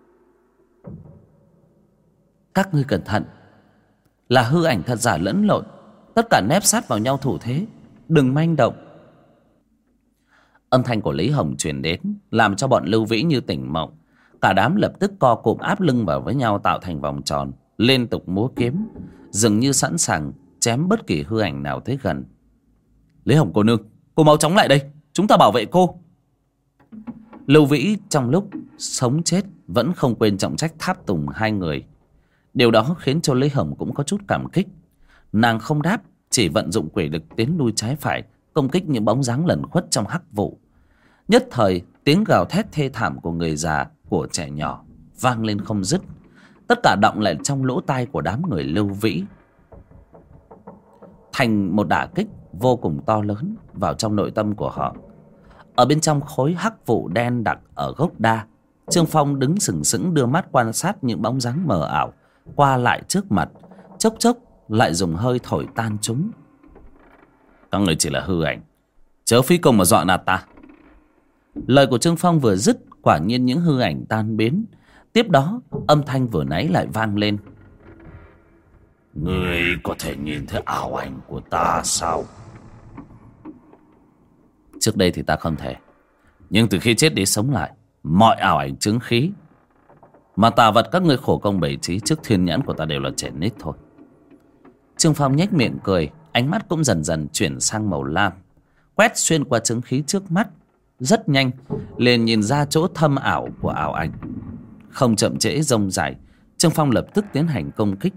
Các ngươi cẩn thận, là hư ảnh thật giả lẫn lộn, tất cả nép sát vào nhau thủ thế, đừng manh động. Âm thanh của Lý Hồng truyền đến làm cho bọn Lưu Vĩ như tỉnh mộng. Cả đám lập tức co cụm áp lưng vào với nhau tạo thành vòng tròn, liên tục múa kiếm, dường như sẵn sàng chém bất kỳ hư ảnh nào tới gần. Lý Hồng cô nương, cô mau chóng lại đây, chúng ta bảo vệ cô. Lưu Vĩ trong lúc sống chết vẫn không quên trọng trách tháp tùng hai người. Điều đó khiến cho Lý Hồng cũng có chút cảm kích. Nàng không đáp, chỉ vận dụng quỷ lực tiến lui trái phải, công kích những bóng dáng lẩn khuất trong hắc vụ. Nhất thời tiếng gào thét thê thảm của người già, của trẻ nhỏ vang lên không dứt, tất cả đọng lại trong lỗ tai của đám người Lưu Vĩ, thành một đả kích vô cùng to lớn vào trong nội tâm của họ. Ở bên trong khối hắc vụ đen đặc ở gốc đa, Trương Phong đứng sừng sững đưa mắt quan sát những bóng dáng mờ ảo qua lại trước mặt, chốc chốc lại dùng hơi thổi tan chúng. Các người chỉ là hư ảnh, chớ phí công mà dọa nạt ta. Lời của Trương Phong vừa dứt, quả nhiên những hư ảnh tan biến. Tiếp đó âm thanh vừa nãy lại vang lên. Ngươi có thể nhìn thấy ảo ảnh của ta sao? Trước đây thì ta không thể, nhưng từ khi chết đi sống lại, mọi ảo ảnh chứng khí mà tà vật các ngươi khổ công bày trí trước thiên nhãn của ta đều là trẻ nít thôi. Trương Phong nhếch miệng cười, ánh mắt cũng dần dần chuyển sang màu lam, quét xuyên qua chứng khí trước mắt. Rất nhanh liền nhìn ra chỗ thâm ảo của ảo ảnh. Không chậm trễ rông rải, Trương Phong lập tức tiến hành công kích.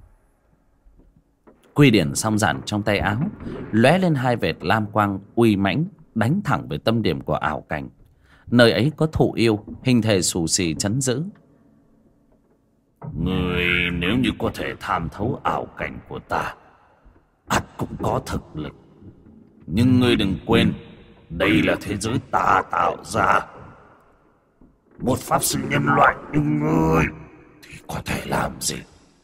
Quy điển song giản trong tay áo lóe lên hai vệt lam quang uy mãnh, đánh thẳng về tâm điểm của ảo cảnh. Nơi ấy có thụ yêu hình thể xù xì trấn giữ. Ngươi nếu như có thể tham thấu ảo cảnh của ta, ắt cũng có thực lực. Nhưng ngươi đừng quên, đây là thế giới ta tạo ra. Một pháp sư nhân loại như ngươi thì có thể làm gì?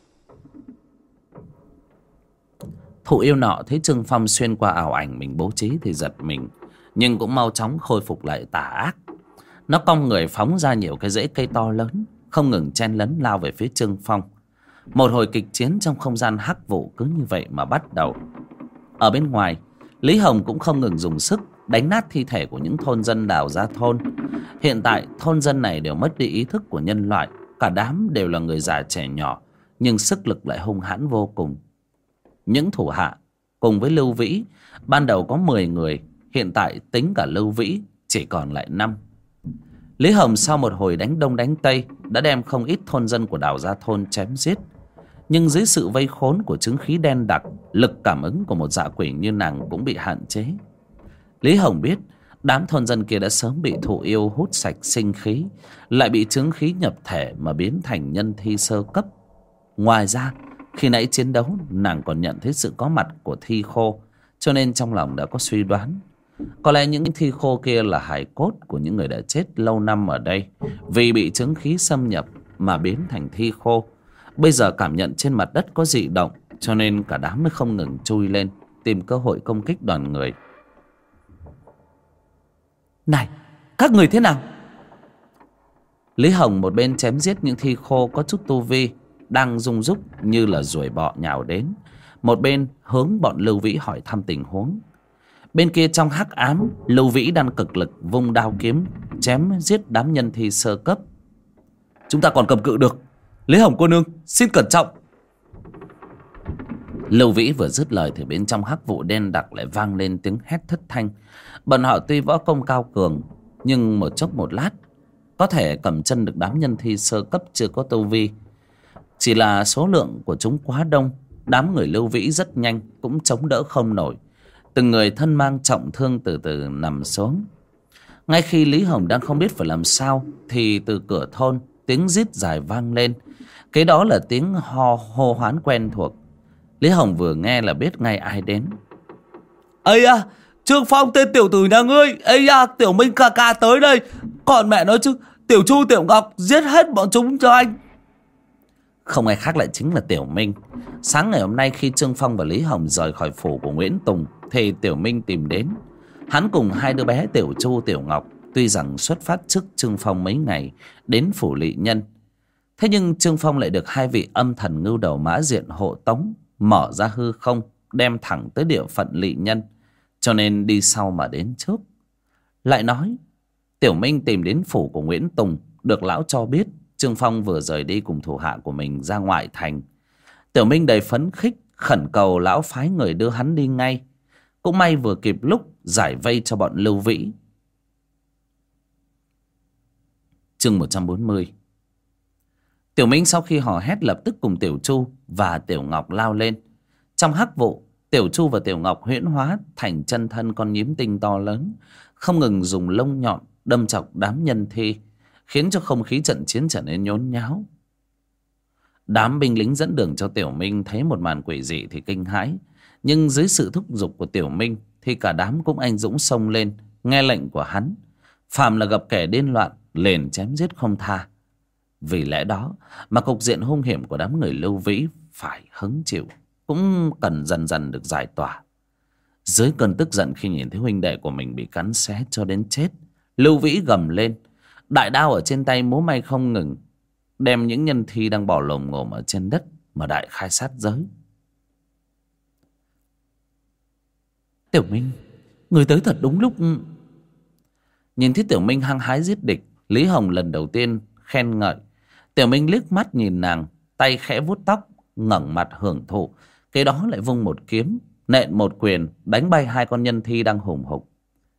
Thụ yêu nọ thấy Trương Phong xuyên qua ảo ảnh mình bố trí thì giật mình, nhưng cũng mau chóng khôi phục lại tà ác. Nó cong người phóng ra nhiều cái rễ cây to lớn, không ngừng chen lấn lao về phía Trương Phong. Một hồi kịch chiến trong không gian hắc vụ cứ như vậy mà bắt đầu. Ở bên ngoài, Lý Hồng cũng không ngừng dùng sức đánh nát thi thể của những thôn dân đào ra thôn. Hiện tại thôn dân này đều mất đi ý thức của nhân loại, cả đám đều là người già trẻ nhỏ, nhưng sức lực lại hung hãn vô cùng. Những thủ hạ cùng với Lưu Vĩ ban đầu có 10 người, hiện tại tính cả Lưu Vĩ chỉ còn lại 5. Lý Hồng sau một hồi đánh đông đánh tây đã đem không ít thôn dân của đào gia thôn chém giết. Nhưng dưới sự vây khốn của chứng khí đen đặc, lực cảm ứng của một dạ quỷ như nàng cũng bị hạn chế. Lý Hồng biết đám thôn dân kia đã sớm bị thụ yêu hút sạch sinh khí, lại bị chứng khí nhập thể mà biến thành nhân thi sơ cấp. Ngoài ra, khi nãy chiến đấu, nàng còn nhận thấy sự có mặt của thi khô, cho nên trong lòng đã có suy đoán. Có lẽ những thi khô kia là hài cốt của những người đã chết lâu năm ở đây, vì bị chứng khí xâm nhập mà biến thành thi khô. Bây giờ cảm nhận trên mặt đất có dị động, cho nên cả đám mới không ngừng chui lên tìm cơ hội công kích đoàn người. Này, các người thế nào? Lý Hồng một bên chém giết những thi khô có chút tu vi đang rung rúc như là ruồi bọ nhào đến, một bên hướng bọn Lưu Vĩ hỏi thăm tình huống. Bên kia trong hắc ám, Lưu Vĩ đang cực lực vung đao kiếm chém giết đám nhân thi sơ cấp. Chúng ta còn cầm cự được, Lý Hồng cô nương xin cẩn trọng. Lưu Vĩ vừa dứt lời thì bên trong hắc vụ đen đặc lại vang lên tiếng hét thất thanh. Bọn họ tuy võ công cao cường, nhưng một chốc một lát có thể cầm chân được đám nhân thi sơ cấp chưa có tu vi. Chỉ là số lượng của chúng quá đông, đám người Lưu Vĩ rất nhanh cũng chống đỡ không nổi. Từng người thân mang trọng thương từ từ nằm xuống. Ngay khi Lý Hồng đang không biết phải làm sao, thì từ cửa thôn tiếng rít dài vang lên. Cái đó là tiếng hô hoán quen thuộc. Lý Hồng vừa nghe là biết ngay ai đến. Ây à, Trương Phong tên tiểu tử nhà ngươi. Ây à, Tiểu Minh ca ca tới đây. Còn mẹ nói chứ, Tiểu Chu Tiểu Ngọc giết hết bọn chúng cho anh. Không ai khác lại chính là Tiểu Minh. Sáng ngày hôm nay khi Trương Phong và Lý Hồng rời khỏi phủ của Nguyễn Tùng thì Tiểu Minh tìm đến. Hắn cùng hai đứa bé Tiểu Chu Tiểu Ngọc tuy rằng xuất phát trước Trương Phong mấy ngày đến phủ Lỵ Nhân. Thế nhưng Trương Phong lại được hai vị âm thần ngưu đầu mã diện hộ tống, mở ra hư không đem thẳng tới địa phận Lỵ Nhân, cho nên đi sau mà đến trước. Lại nói Tiểu Minh tìm đến phủ của Nguyễn Tùng, được lão cho biết Trương Phong vừa rời đi cùng thủ hạ của mình ra ngoại thành. Tiểu Minh đầy phấn khích khẩn cầu lão phái người đưa hắn đi ngay. Cũng may vừa kịp lúc giải vây cho bọn Lưu Vĩ. Chương 140. Tiểu Minh sau khi hò hét lập tức cùng Tiểu Chu và Tiểu Ngọc lao lên. Trong hắc vụ, Tiểu Chu và Tiểu Ngọc huyễn hóa thành chân thân con nhím tinh to lớn, không ngừng dùng lông nhọn đâm chọc đám nhân thi, khiến cho không khí trận chiến trở nên nhốn nháo. Đám binh lính dẫn đường cho Tiểu Minh thấy một màn quỷ dị thì kinh hãi, nhưng dưới sự thúc giục của Tiểu Minh thì cả đám cũng anh dũng xông lên nghe lệnh của hắn. Phàm là gặp kẻ điên loạn liền chém giết không tha. Vì lẽ đó mà cục diện hung hiểm của đám người Lưu Vĩ phải hứng chịu cũng cần dần dần được giải tỏa. Dưới cơn tức giận khi nhìn thấy huynh đệ của mình bị cắn xé cho đến chết, Lưu Vĩ gầm lên, đại đao ở trên tay múa may không ngừng, đem những nhân thi đang bò lồm ngồm ở trên đất mà đại khai sát giới. Tiểu Minh, người tới thật đúng lúc. Nhìn thấy Tiểu Minh hăng hái giết địch, Lý Hồng lần đầu tiên khen ngợi. Tiểu Minh liếc mắt nhìn nàng, tay khẽ vuốt tóc, ngẩng mặt hưởng thụ. Kế đó lại vung một kiếm, nện một quyền, đánh bay hai con nhân thi đang hùng hục.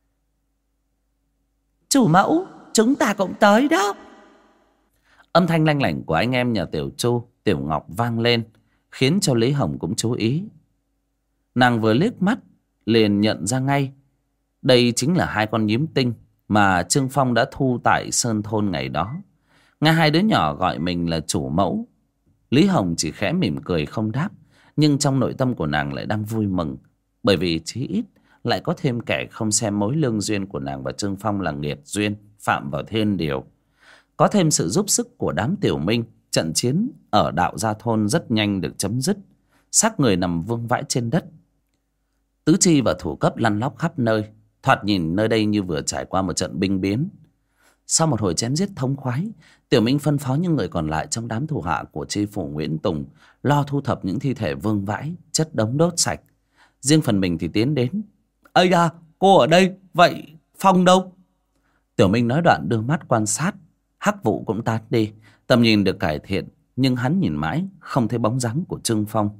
Chủ mẫu, chúng ta cũng tới đó. Âm thanh lanh lảnh của anh em nhà Tiểu Chu, Tiểu Ngọc vang lên, khiến cho Lý Hồng cũng chú ý. Nàng vừa liếc mắt liền nhận ra ngay, đây chính là hai con nhím tinh mà Trương Phong đã thu tại Sơn Thôn ngày đó. Nghe hai đứa nhỏ gọi mình là chủ mẫu, Lý Hồng chỉ khẽ mỉm cười không đáp. Nhưng trong nội tâm của nàng lại đang vui mừng, bởi vì chí ít lại có thêm kẻ không xem mối lương duyên của nàng và Trương Phong là nghiệt duyên, phạm vào thiên điều. Có thêm sự giúp sức của đám Tiểu Minh, trận chiến ở Đạo Gia Thôn rất nhanh được chấm dứt. Xác người nằm vương vãi trên đất, tứ chi và thủ cấp lăn lóc khắp nơi. Thoạt nhìn nơi đây như vừa trải qua một trận binh biến. Sau một hồi chém giết thống khoái, Tiểu Minh phân phó những người còn lại trong đám thủ hạ của tri phủ Nguyễn Tùng lo thu thập những thi thể vương vãi, chất đống đốt sạch. Riêng phần mình thì tiến đến. Ây da, cô ở đây, vậy Phong đâu? Tiểu Minh nói đoạn đưa mắt quan sát. Hắc vụ cũng tán đi, tầm nhìn được cải thiện, nhưng hắn nhìn mãi không thấy bóng dáng của Trương Phong.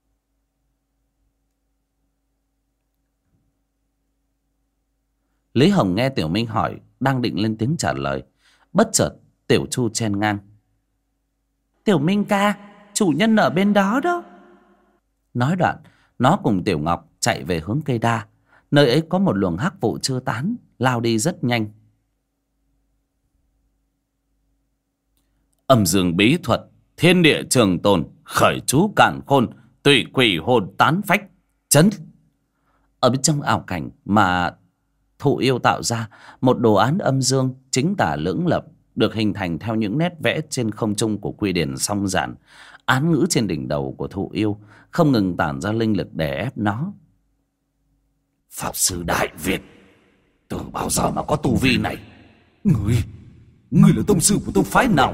Lý Hồng nghe Tiểu Minh hỏi, đang định lên tiếng trả lời, bất chợt Tiểu Chu chen ngang. Tiểu Minh ca, chủ nhân ở bên đó đó. Nói đoạn, nó cùng Tiểu Ngọc chạy về hướng cây đa. Nơi ấy có một luồng hắc vụ chưa tán, lao đi rất nhanh. Âm dương bí thuật, thiên địa trường tồn, khởi chú càn khôn, tùy quỷ hồn tán phách, chấn. Ở bên trong ảo cảnh mà Thụ Yêu tạo ra, một đồ án âm dương chính tả lưỡng lập, được hình thành theo những nét vẽ trên không trung của quy điển song giản. Án ngữ trên đỉnh đầu của Thụ Yêu không ngừng tản ra linh lực đè ép nó. Pháp sư Đại Việt, từ bao giờ mà có tu vi này? Ngươi là tông sư của tông phái nào?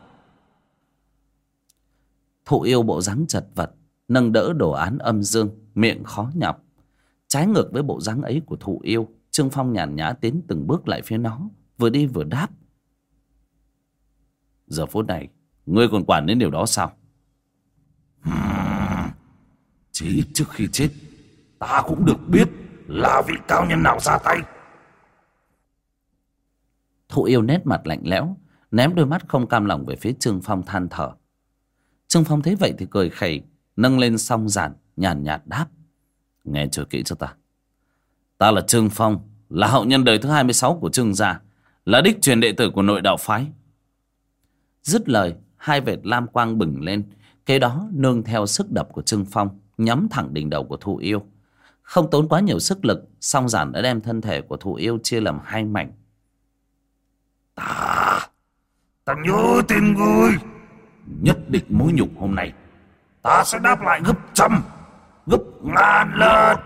Thụ Yêu bộ dáng chật vật, nâng đỡ đồ án âm dương, miệng khó nhọc. Trái ngược với bộ dáng ấy của Thụ Yêu, Trương Phong nhàn nhã tiến từng bước lại phía nó, vừa đi vừa đáp. Giờ phút này, ngươi còn quản đến điều đó sao? Chỉ ít trước khi chết, ta cũng được biết là vị cao nhân nào ra tay. Thụ Yêu nét mặt lạnh lẽo, ném đôi mắt không cam lòng về phía Trương Phong than thở. Trương Phong thấy vậy thì cười khẩy, nâng lên song giản, nhàn nhạt đáp. Nghe cho kỹ cho ta. Ta là Trương Phong, là hậu nhân đời thứ 26 của Trương gia, là đích truyền đệ tử của nội đạo phái. Dứt lời, hai vệt lam quang bừng lên, kế đó nương theo sức đập của Trương Phong nhắm thẳng đỉnh đầu của Thụ Yêu. Không tốn quá nhiều sức lực, song giản đã đem thân thể của Thụ Yêu chia làm hai mảnh. Ta nhớ tên ngươi, nhất định mối nhục hôm nay ta sẽ đáp lại gấp trăm, gấp ngàn lần.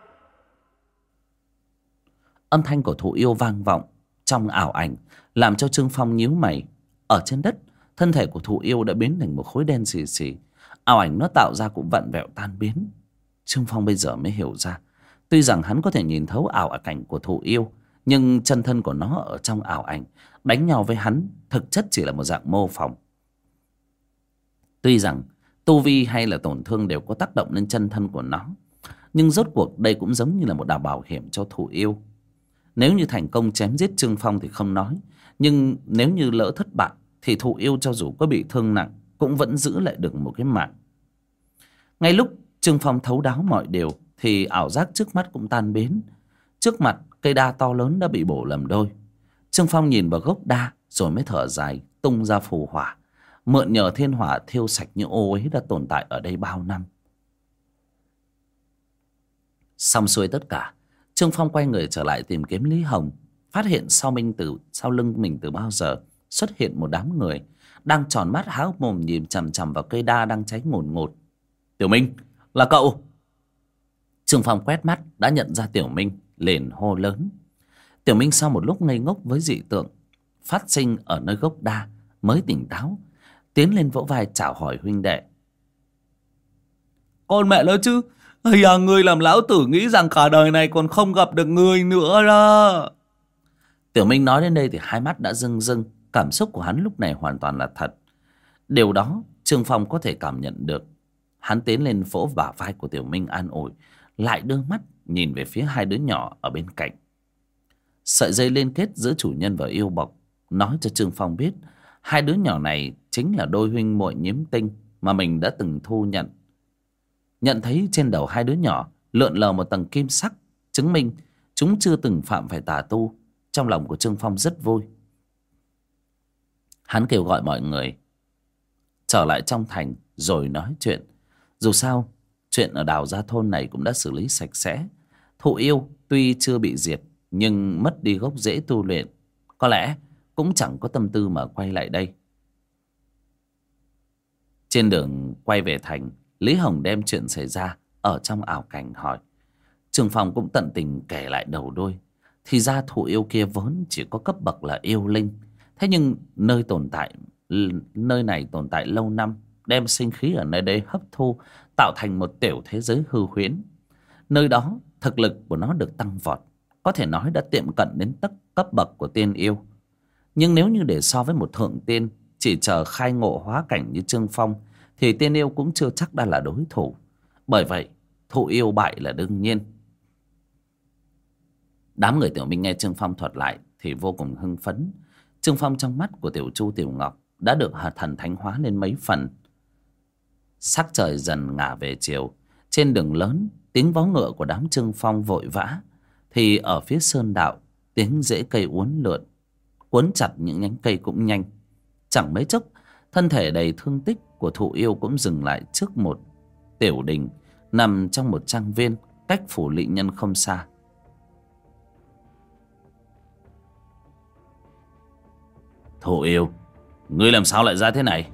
Âm thanh của Thụ Yêu vang vọng trong ảo ảnh, làm cho Trương Phong nhíu mày. Ở trên đất, thân thể của Thụ Yêu đã biến thành một khối đen xì xì. Ảo ảnh nó tạo ra cũng vặn vẹo tan biến. Trương Phong bây giờ mới hiểu ra, tuy rằng hắn có thể nhìn thấu ảo cảnh của Thụ Yêu, nhưng chân thân của nó ở trong ảo ảnh đánh nhau với hắn thực chất chỉ là một dạng mô phỏng. Tuy rằng tu vi hay là tổn thương đều có tác động lên chân thân của nó, nhưng rốt cuộc đây cũng giống như là một đạo bảo hiểm cho Thụ Yêu. Nếu như thành công chém giết Trương Phong thì không nói, nhưng nếu như lỡ thất bại thì Thụ Yêu cho dù có bị thương nặng cũng vẫn giữ lại được một cái mạng. Ngay lúc Trương Phong thấu đáo mọi điều thì ảo giác trước mắt cũng tan biến. Trước mặt cây đa to lớn đã bị bổ làm đôi. Trương Phong nhìn vào gốc đa rồi mới thở dài, tung ra phù hỏa, mượn nhờ thiên hỏa thiêu sạch những ô uế đã tồn tại ở đây bao năm. Xong xuôi tất cả, Trương Phong quay người trở lại tìm kiếm Lý Hồng. Phát hiện sau lưng mình từ bao giờ xuất hiện một đám người đang tròn mắt há mồm nhìn chằm chằm vào cây đa đang cháy ngùn ngụt. Tiểu Minh, là cậu? Trương Phong quét mắt đã nhận ra Tiểu Minh, liền hô lớn. Tiểu Minh sau một lúc ngây ngốc với dị tượng phát sinh ở nơi gốc đa mới tỉnh táo, tiến lên vỗ vai chào hỏi huynh đệ. Con mẹ nó chứ. Ây à, ngươi làm lão tử nghĩ rằng cả đời này còn không gặp được người nữa đó. Tiểu Minh nói đến đây thì hai mắt đã rưng rưng. Cảm xúc của hắn lúc này hoàn toàn là thật. Điều đó Trương Phong có thể cảm nhận được. Hắn tiến lên vỗ bả vai của Tiểu Minh an ủi, lại đưa mắt nhìn về phía hai đứa nhỏ ở bên cạnh. Sợi dây liên kết giữa chủ nhân và yêu bộc nói cho Trương Phong biết hai đứa nhỏ này chính là đôi huynh muội nhiếm tinh mà mình đã từng thu nhận. Nhận thấy trên đầu hai đứa nhỏ lượn lờ một tầng kim sắc, chứng minh chúng chưa từng phạm phải tà tu. Trong lòng của Trương Phong rất vui. Hắn kêu gọi mọi người trở lại trong thành rồi nói chuyện. Dù sao chuyện ở Đào Gia Thôn này cũng đã xử lý sạch sẽ. Thụ yêu tuy chưa bị diệt nhưng mất đi gốc rễ tu luyện, có lẽ cũng chẳng có tâm tư mà quay lại đây. Trên đường quay về thành, Lý Hồng đem chuyện xảy ra ở trong ảo cảnh hỏi. Trương Phong cũng tận tình kể lại đầu đuôi. Thì ra thụ yêu kia vốn chỉ có cấp bậc là yêu linh. Thế nhưng nơi này tồn tại lâu năm, đem sinh khí ở nơi đây hấp thu, tạo thành một tiểu thế giới hư huyễn. Nơi đó thực lực của nó được tăng vọt, có thể nói đã tiệm cận đến cấp bậc của tiên yêu. Nhưng nếu như để so với một thượng tiên chỉ chờ khai ngộ hóa cảnh như Trương Phong thì tiên yêu cũng chưa chắc đã là đối thủ. Bởi vậy thụ yêu bại là đương nhiên. Đám người Tiểu Minh nghe Trương Phong thuật lại thì vô cùng hưng phấn. Trương Phong trong mắt của Tiểu Chu Tiểu Ngọc đã được thần thánh hóa lên mấy phần. Sắc trời dần ngả về chiều. Trên đường lớn tiếng vó ngựa của đám Trương Phong vội vã. Thì ở phía sơn đạo tiếng rễ cây uốn lượn, cuốn chặt những nhánh cây cũng nhanh. Chẳng mấy chốc thân thể đầy thương tích của thụ yêu cũng dừng lại trước một tiểu đình nằm trong một trang viên cách phủ Lị Nhân không xa. Thụ yêu, ngươi làm sao lại ra thế này?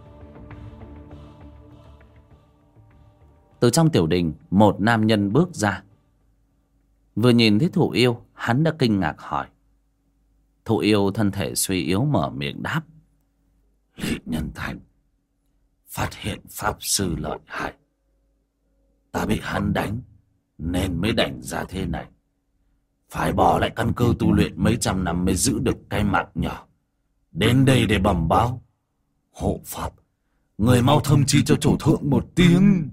Từ trong tiểu đình một nam nhân bước ra. Vừa nhìn thấy thụ yêu, hắn đã kinh ngạc hỏi. Thụ yêu thân thể suy yếu mở miệng đáp. Lị Nhân Thành phát hiện pháp sư lợi hại, ta bị hắn đánh nên mới đánh ra thế này. Phải bỏ lại căn cơ tu luyện mấy trăm năm mới giữ được cái mạng nhỏ. Đến đây để bẩm báo. Hộ pháp, người mau thông chi cho chủ thượng một tiếng.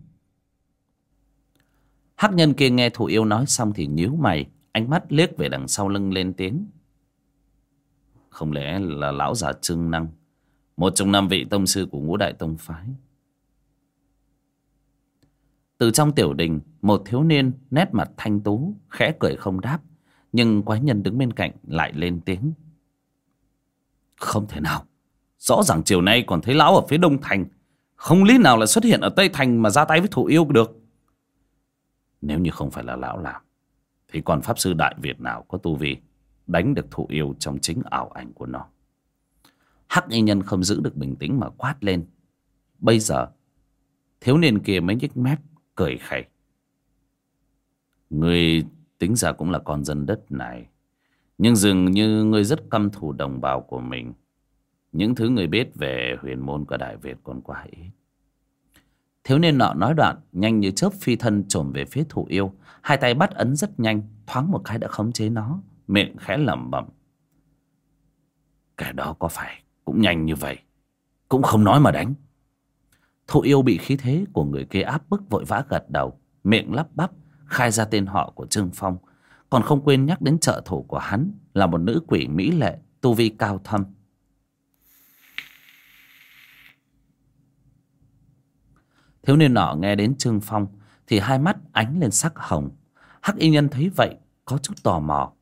Hắc nhân kia nghe thụ yêu nói xong thì nhíu mày, ánh mắt liếc về đằng sau lưng lên tiếng. Không lẽ là lão già Trương Năng, một trong 5 vị tông sư của Ngũ Đại Tông phái? Từ trong tiểu đình, một thiếu niên nét mặt thanh tú khẽ cười không đáp. Nhưng quái nhân đứng bên cạnh lại lên tiếng. Không thể nào, rõ ràng chiều nay còn thấy lão ở phía đông thành, không lý nào lại xuất hiện ở tây thành mà ra tay với thụ yêu được. Nếu như không phải là lão làm thì còn pháp sư Đại Việt nào có tu vi đánh được thụ yêu trong chính ảo ảnh của nó? Hắc y nhân không giữ được bình tĩnh mà quát lên. Bây giờ thiếu niên kia mới nhếch mép cười khẩy. Ngươi tính ra cũng là con dân đất này, nhưng dường như ngươi rất căm thù đồng bào của mình. Những thứ ngươi biết về huyền môn của Đại Việt còn quá ít. Thiếu niên nọ nói đoạn, nhanh như chớp phi thân chồm về phía thụ yêu. Hai tay bắt ấn rất nhanh, thoáng một cái đã khống chế nó, miệng khẽ lẩm bẩm. Kẻ đó có phải cũng nhanh như vậy, cũng không nói mà đánh. Thụ yêu bị khí thế của người kia áp bức vội vã gật đầu, miệng lắp bắp khai ra tên họ của Trương Phong, còn không quên nhắc đến trợ thủ của hắn là một nữ quỷ mỹ lệ, tu vi cao thâm. Thiếu niên nọ nghe đến Trương Phong thì hai mắt ánh lên sắc hồng. Hắc y nhân thấy vậy có chút tò mò.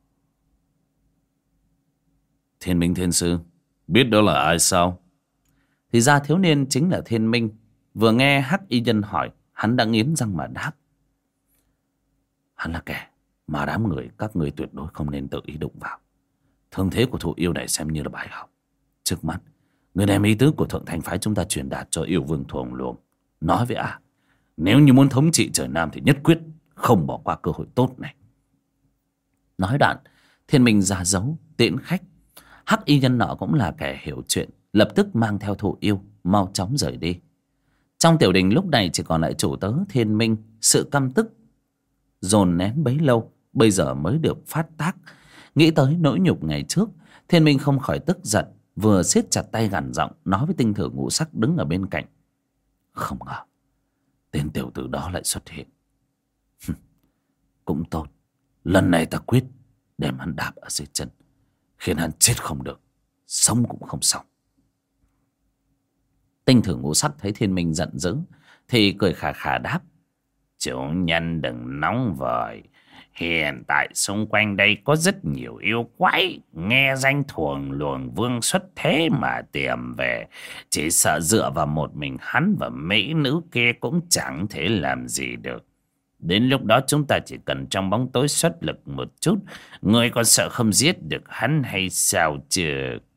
Thiên Minh Thiên Sư, biết đó là ai sao? Thì ra thiếu niên chính là Thiên Minh. Vừa nghe Hắc y nhân hỏi, hắn đã nghiến răng mà đáp. Hắn là kẻ mà đám người các ngươi tuyệt đối không nên tự ý đụng vào. Thương thế của thụ yêu này xem như là bài học. Trước mắt, người đem ý tứ của Thượng Thành phái chúng ta truyền đạt cho yêu vương Thuồng Luồng. Nói với nếu như muốn thống trị trời Nam thì nhất quyết không bỏ qua cơ hội tốt này. Nói đoạn, Thiên Minh ra dấu tiễn khách. Hắc y nhân nọ cũng là kẻ hiểu chuyện, lập tức mang theo thụ yêu mau chóng rời đi. Trong tiểu đình lúc này chỉ còn lại chủ tớ Thiên Minh. Sự căm tức dồn nén bấy lâu bây giờ mới được phát tác. Nghĩ tới nỗi nhục ngày trước, Thiên Minh không khỏi tức giận, vừa siết chặt tay gằn giọng nói với Tinh Thử Ngũ Sắc đứng ở bên cạnh. Không ngờ tên tiểu tử đó lại xuất hiện. Cũng tốt, lần này ta quyết đem hắn đạp ở dưới chân, khiến hắn chết không được, sống cũng không xong. Tinh Thử Ngũ Sắc thấy Thiên Minh giận dữ thì cười khà khà đáp. Chủ nhân đừng nóng vội. Hiện tại xung quanh đây có rất nhiều yêu quái, nghe danh Thuồng Luồng Vương xuất thế mà tìm về. Chỉ sợ dựa vào một mình hắn và mỹ nữ kia cũng chẳng thể làm gì được. Đến lúc đó chúng ta chỉ cần trong bóng tối xuất lực một chút. Ngươi còn sợ không giết được hắn hay sao chứ?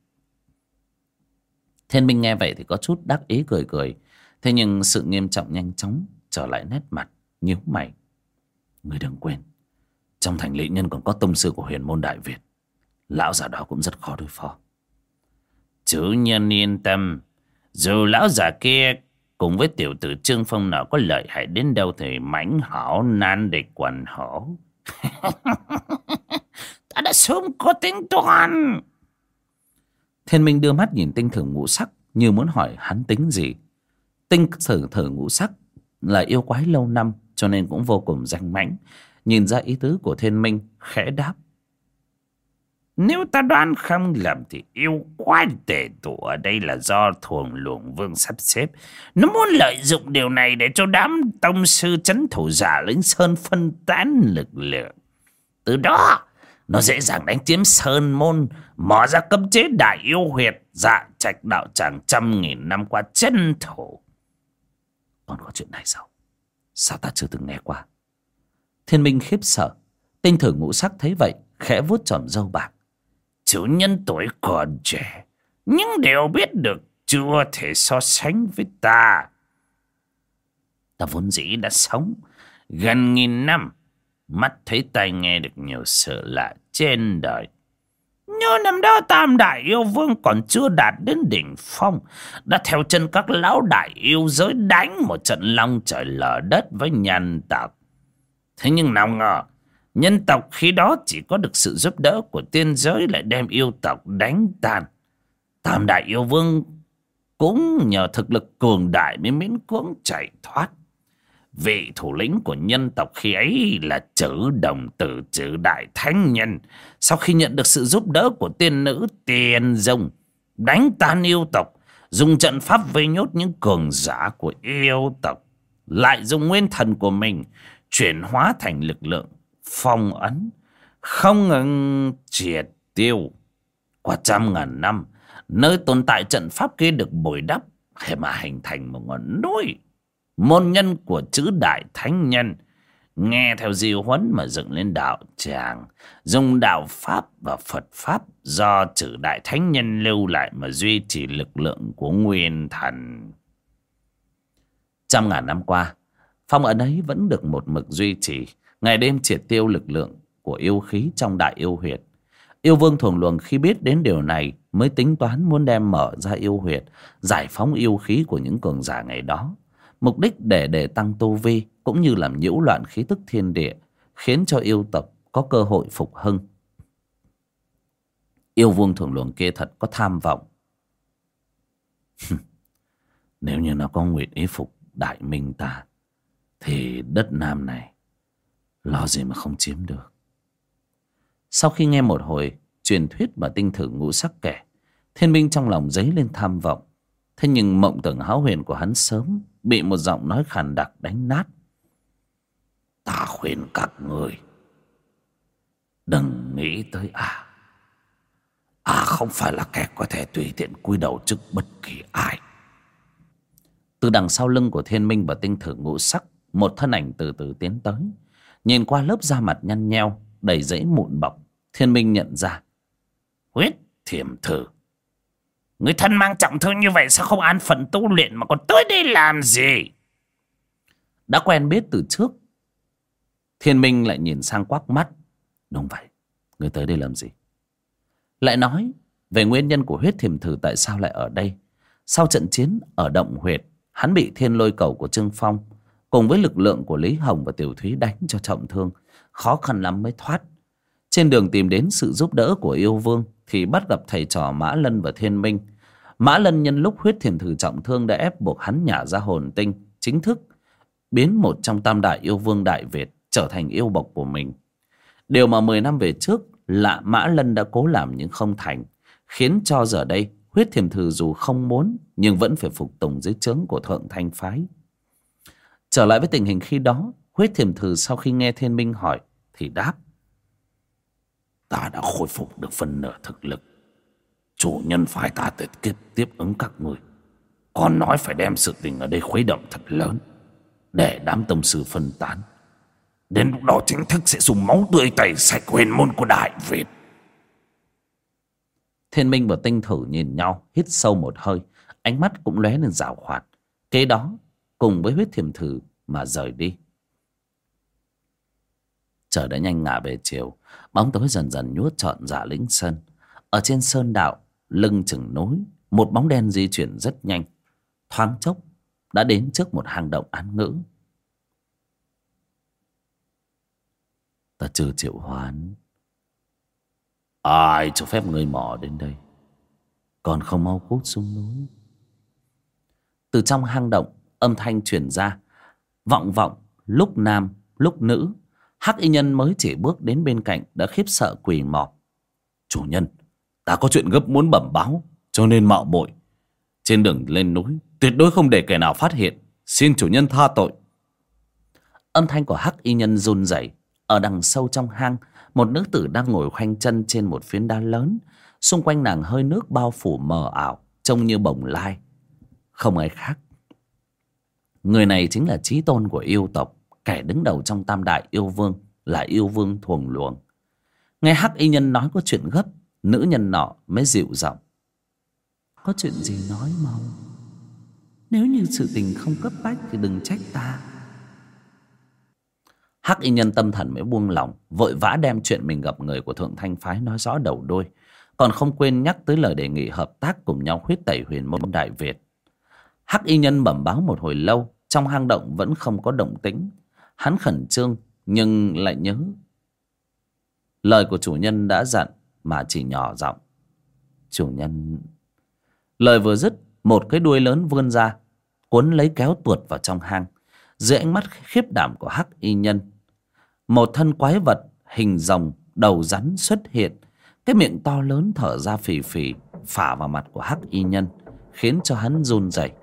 Thiên Minh nghe vậy thì có chút đắc ý cười cười. Thế nhưng sự nghiêm trọng nhanh chóng trở lại nét mặt, nhíu mày. Ngươi đừng quên, trong thành Lệ Nhân còn có tông sư của Huyền Môn Đại Việt. Lão già đó cũng rất khó đối phó. Chủ nhân yên tâm, dù lão già kia cùng với tiểu tử Trương Phong nào có lợi hại đến đâu thì mãnh hổ nan địch quần hổ. Ta đã sớm có tính toán. Thiên Minh đưa mắt nhìn Tinh Thử Ngũ Sắc như muốn hỏi hắn tính gì. Tinh Thử Ngũ Sắc là yêu quái lâu năm cho nên cũng vô cùng danh mãnh. Nhìn ra ý tứ của Thiên Minh, khẽ đáp. Nếu ta đoán không lầm thì yêu quái tề tụ ở đây là do Thuồng Luồng Vương sắp xếp. Nó muốn lợi dụng điều này để cho đám tông sư trấn thủ Giả Lĩnh Sơn phân tán lực lượng. Từ đó nó dễ dàng đánh chiếm Sơn Môn, mở ra cấm chế đại yêu huyệt, Dạ Trạch đạo tràng 100.000 năm qua chân thủ. Còn có chuyện này sao? Sao ta chưa từng nghe qua? Thiên Minh khiếp sợ. Tinh Thử Ngũ Sắc thấy vậy khẽ vuốt chòm râu bạc. Chủ nhân tuổi còn trẻ, nhưng đều biết được chưa thể so sánh với ta. Ta vốn dĩ đã sống gần 1000 năm, mắt thấy tai nghe được nhiều sự lạ trên đời. Nhớ năm đó Tam Đại Yêu Vương còn chưa đạt đến đỉnh phong, đã theo chân các lão đại yêu giới đánh một trận long trời lở đất với nhân tộc. Thế nhưng nào ngờ nhân tộc khi đó chỉ có được sự giúp đỡ của tiên giới lại đem yêu tộc đánh tan. Tam Đại Yêu Vương cũng nhờ thực lực cường đại mới miễn cưỡng chạy thoát. Vị thủ lĩnh của nhân tộc khi ấy là Chử Đồng Tử, Chử Đại Thánh Nhân. Sau khi nhận được sự giúp đỡ của tiên nữ Tiền Dung, đánh tan yêu tộc, dùng trận pháp vây nhốt những cường giả của yêu tộc, lại dùng nguyên thần của mình chuyển hóa thành lực lượng phong ấn, không ngừng triệt tiêu. Qua 100.000 năm, nơi tồn tại trận pháp kia được bồi đắp để mà hình thành một ngọn núi. Môn nhân của Chữ Đại Thánh Nhân nghe theo di huấn mà dựng lên đạo tràng, dùng đạo pháp và Phật pháp do Chữ Đại Thánh Nhân lưu lại mà duy trì lực lượng của nguyên thần. 100.000 năm qua, phong ấn ấy vẫn được một mực duy trì, ngày đêm triệt tiêu lực lượng của yêu khí trong đại yêu huyệt. Yêu Vương Thuồng Luồng khi biết đến điều này mới tính toán muốn đem mở ra yêu huyệt, giải phóng yêu khí của những cường giả ngày đó. Mục đích để tăng tu vi, cũng như làm nhiễu loạn khí tức thiên địa, khiến cho yêu tộc có cơ hội phục hưng. Yêu Vương Thuồng Luồng kia thật có tham vọng. Nếu như nó có nguyện ý phục đại minh ta, thì đất Nam này lo gì mà không chiếm được. Sau khi nghe một hồi truyền thuyết mà Tinh Thử Ngũ Sắc kể, Thiên Minh trong lòng dấy lên tham vọng. Thế nhưng mộng tưởng hão huyền của hắn sớm bị một giọng nói khàn đặc đánh nát. Ta khuyên các người đừng nghĩ tới không phải là kẻ có thể tùy tiện cúi đầu trước bất kỳ ai. Từ đằng sau lưng của Thiên Minh và Tinh Thử Ngũ Sắc, một thân ảnh từ từ tiến tới. Nhìn qua lớp da mặt nhăn nheo đầy rẫy mụn bọc, Thiên Minh nhận ra Huyết Thiểm Thử. Người thân mang trọng thương như vậy sao không an phận tu luyện mà còn tới đây làm gì? Đã quen biết từ trước, Thiên Minh lại nhìn sang quắc mắt. Đúng vậy, người tới đây làm gì? Lại nói về nguyên nhân của Huyết Thiểm Thử tại sao lại ở đây. Sau trận chiến ở Động Huyệt, Hắn bị thiên lôi cầu của Trương Phong cùng với lực lượng của Lý Hồng và Tiểu Thúy đánh cho trọng thương, khó khăn lắm mới thoát. Trên đường tìm đến sự giúp đỡ của yêu vương thì bắt gặp thầy trò Mã Lân và Thiên Minh. Mã Lân nhân lúc Huyết Thiềm Thử trọng thương đã ép buộc hắn nhả ra hồn tinh, chính thức biến một trong tam đại yêu vương Đại Việt trở thành yêu bộc của mình. Điều mà 10 năm về trước là Mã Lân đã cố làm nhưng không thành, khiến cho giờ đây Huyết Thiềm Thử dù không muốn nhưng vẫn phải phục tùng dưới trướng của Thượng Thanh phái. Trở lại với tình hình khi đó, Huyết Thiềm Thử sau khi nghe Thiên Minh hỏi thì đáp: Ta đã khôi phục được phần nửa thực lực. Chủ nhân phái ta tới tiếp ứng các người, còn nói phải đem sự tình ở đây khuấy động thật lớn, để đám tông sư phân tán. Đến lúc đó chính thức sẽ dùng máu tươi tẩy sạch huyền môn của Đại Việt. Thiên Minh và Tinh Thử nhìn nhau, hít sâu một hơi, ánh mắt cũng lóe lên giảo hoạt. Kế đó cùng với Huyết Thiềm Thử mà rời đi. Trời đã nhanh ngả về chiều, bóng tối dần dần nhuốm trọn Dạ Lĩnh Sơn. Ở trên sơn đạo lưng chừng núi, một bóng đen di chuyển rất nhanh, thoáng chốc đã đến trước một hang động án ngữ. Ta chưa chịu hoán, ai cho phép người mò đến đây? Còn không mau cút xuống núi. Từ trong hang động âm thanh truyền ra, vọng vọng lúc nam lúc nữ. Hắc y nhân mới chỉ bước đến bên cạnh đã khiếp sợ quỳ mọp. Chủ nhân, ta có chuyện gấp muốn bẩm báo, cho nên mạo muội. Trên đường lên núi tuyệt đối không để kẻ nào phát hiện, xin chủ nhân tha tội. Âm thanh của Hắc y nhân run rẩy. Ở đằng sâu trong hang, một nữ tử đang ngồi khoanh chân trên một phiến đá lớn. Xung quanh nàng hơi nước bao phủ mờ ảo, trông như bồng lai. Không ai khác, người này chính là chí tôn của yêu tộc, kẻ đứng đầu trong tam đại yêu vương, là yêu vương Thuồng Luồng. Nghe Hắc y nhân nói có chuyện gấp, nữ nhân nọ mới dịu giọng: có chuyện gì nói mau, nếu như sự tình không cấp bách thì đừng trách ta. Hắc y nhân tâm thần mới buông lỏng, vội vã đem chuyện mình gặp người của Thượng Thanh phái nói rõ đầu đuôi, còn không quên nhắc tới lời đề nghị hợp tác cùng nhau huyết tẩy huyền môn Đại Việt. Hắc y nhân bẩm báo một hồi lâu, trong hang động vẫn không có động tĩnh. Hắn khẩn trương nhưng lại nhớ lời của chủ nhân đã dặn, mà chỉ nhỏ giọng: chủ nhân. Lời vừa dứt, một cái đuôi lớn vươn ra, cuốn lấy kéo tuột vào trong hang. Dưới ánh mắt khiếp đảm của Hắc y nhân, một thân quái vật hình rồng đầu rắn xuất hiện. Cái miệng to lớn thở ra phì phì phả vào mặt của Hắc y nhân, khiến cho hắn run rẩy.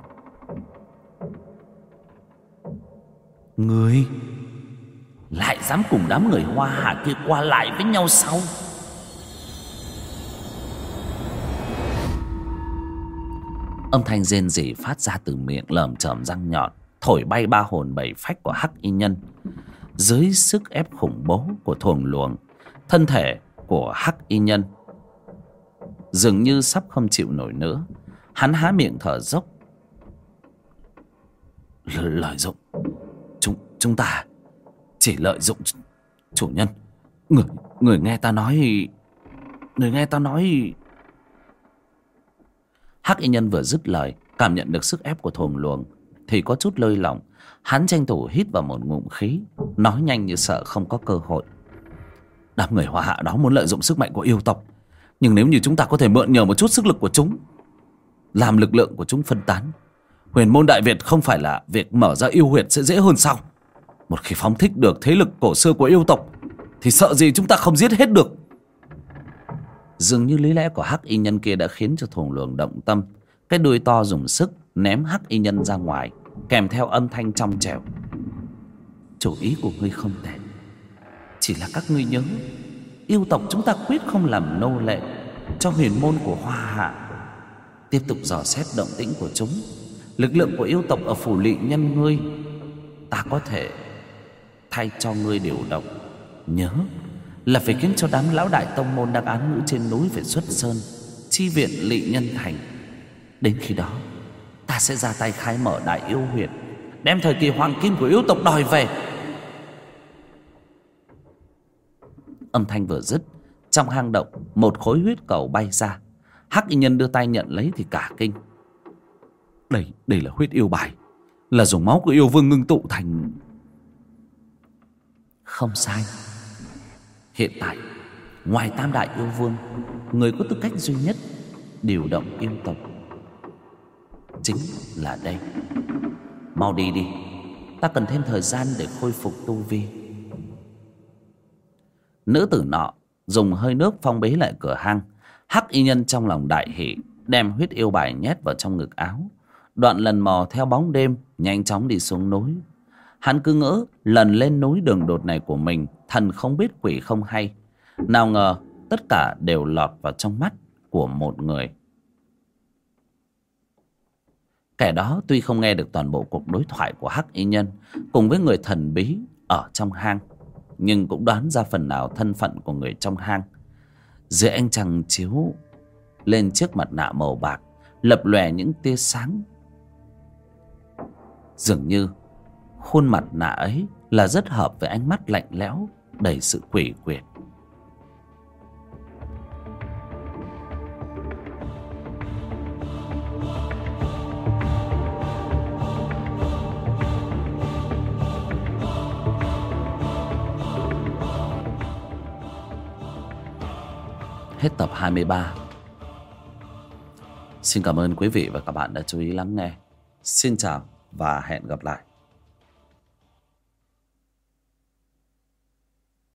Ngươi lại dám cùng đám người Hoa Hạ kia qua lại với nhau sao? Âm thanh rên rỉ phát ra từ miệng lởm chởm răng nhọn, thổi bay ba hồn bảy phách của Hắc y nhân. Dưới sức ép khủng bố của Thuồng Luồng, thân thể của Hắc y nhân dường như sắp không chịu nổi nữa. Hắn há miệng thở dốc: lợi dụng chúng ta chỉ lợi dụng chủ nhân. Người nghe ta nói. Hắc y nhân vừa dứt lời, cảm nhận được sức ép của Thuồng Luồng thì có chút lơi lỏng. Hắn tranh thủ hít vào một ngụm khí, nói nhanh như sợ không có cơ hội: đám người Hoa Hạ đó muốn lợi dụng sức mạnh của yêu tộc, nhưng nếu như chúng ta có thể mượn nhờ một chút sức lực của chúng, làm lực lượng của chúng phân tán, huyền môn Đại Việt không phải là việc mở ra yêu huyệt sẽ dễ hơn sao? Một khi phóng thích được thế lực cổ xưa của yêu tộc thì sợ gì chúng ta không giết hết được. Dường như lý lẽ của Hắc y nhân kia đã khiến cho Thuồng Luồng động tâm. Cái đuôi to dùng sức ném Hắc y nhân ra ngoài, kèm theo âm thanh trong trẻo: chủ ý của ngươi không tệ, chỉ là các ngươi nhớ, yêu tộc chúng ta quyết không làm nô lệ cho huyền môn của Hoa Hạ. Tiếp tục dò xét động tĩnh của chúng. Lực lượng của yêu tộc ở phủ lỵ nhân ngươi, ta có thể thay cho ngươi điều động. Nhớ là phải khiến cho đám lão đại tông môn đang án ngữ trên núi phải xuất sơn chi viện Lỵ Nhân Thành. Đến khi đó ta sẽ ra tay khai mở đại yêu huyệt, đem thời kỳ hoàng kim của yêu tộc đòi về. Âm thanh vừa dứt, trong hang động một khối huyết cầu bay ra. Hắc y nhân đưa tay nhận lấy thì cả kinh: Đây là huyết yêu bài, là dùng máu của yêu vương ngưng tụ thành. Không sai. Hiện tại ngoài tam đại yêu vương, người có tư cách duy nhất điều động yêu tộc chính là đây. Mau đi đi, ta cần thêm thời gian để khôi phục tu vi. Nữ tử nọ dùng hơi nước phong bế lại cửa hang. Hắc y nhân trong lòng đại hỉ, đem huyết yêu bài nhét vào trong ngực áo, đoạn lần mò theo bóng đêm nhanh chóng đi xuống núi. Hắn cứ ngỡ lần lên núi đường đột này của mình thần không biết quỷ không hay, nào ngờ tất cả đều lọt vào trong mắt của một người. Kẻ đó tuy không nghe được toàn bộ cuộc đối thoại của Hắc y nhân cùng với người thần bí ở trong hang, nhưng cũng đoán ra phần nào thân phận của người trong hang. Dưới ánh trăng chiếu lên chiếc mặt nạ màu bạc lập lòe những tia sáng, dường như khuôn mặt nạ ấy là rất hợp với ánh mắt lạnh lẽo đầy sự quỷ quyệt. Hết tập 23. Xin cảm ơn quý vị và các bạn đã chú ý lắng nghe. Xin chào và hẹn gặp lại.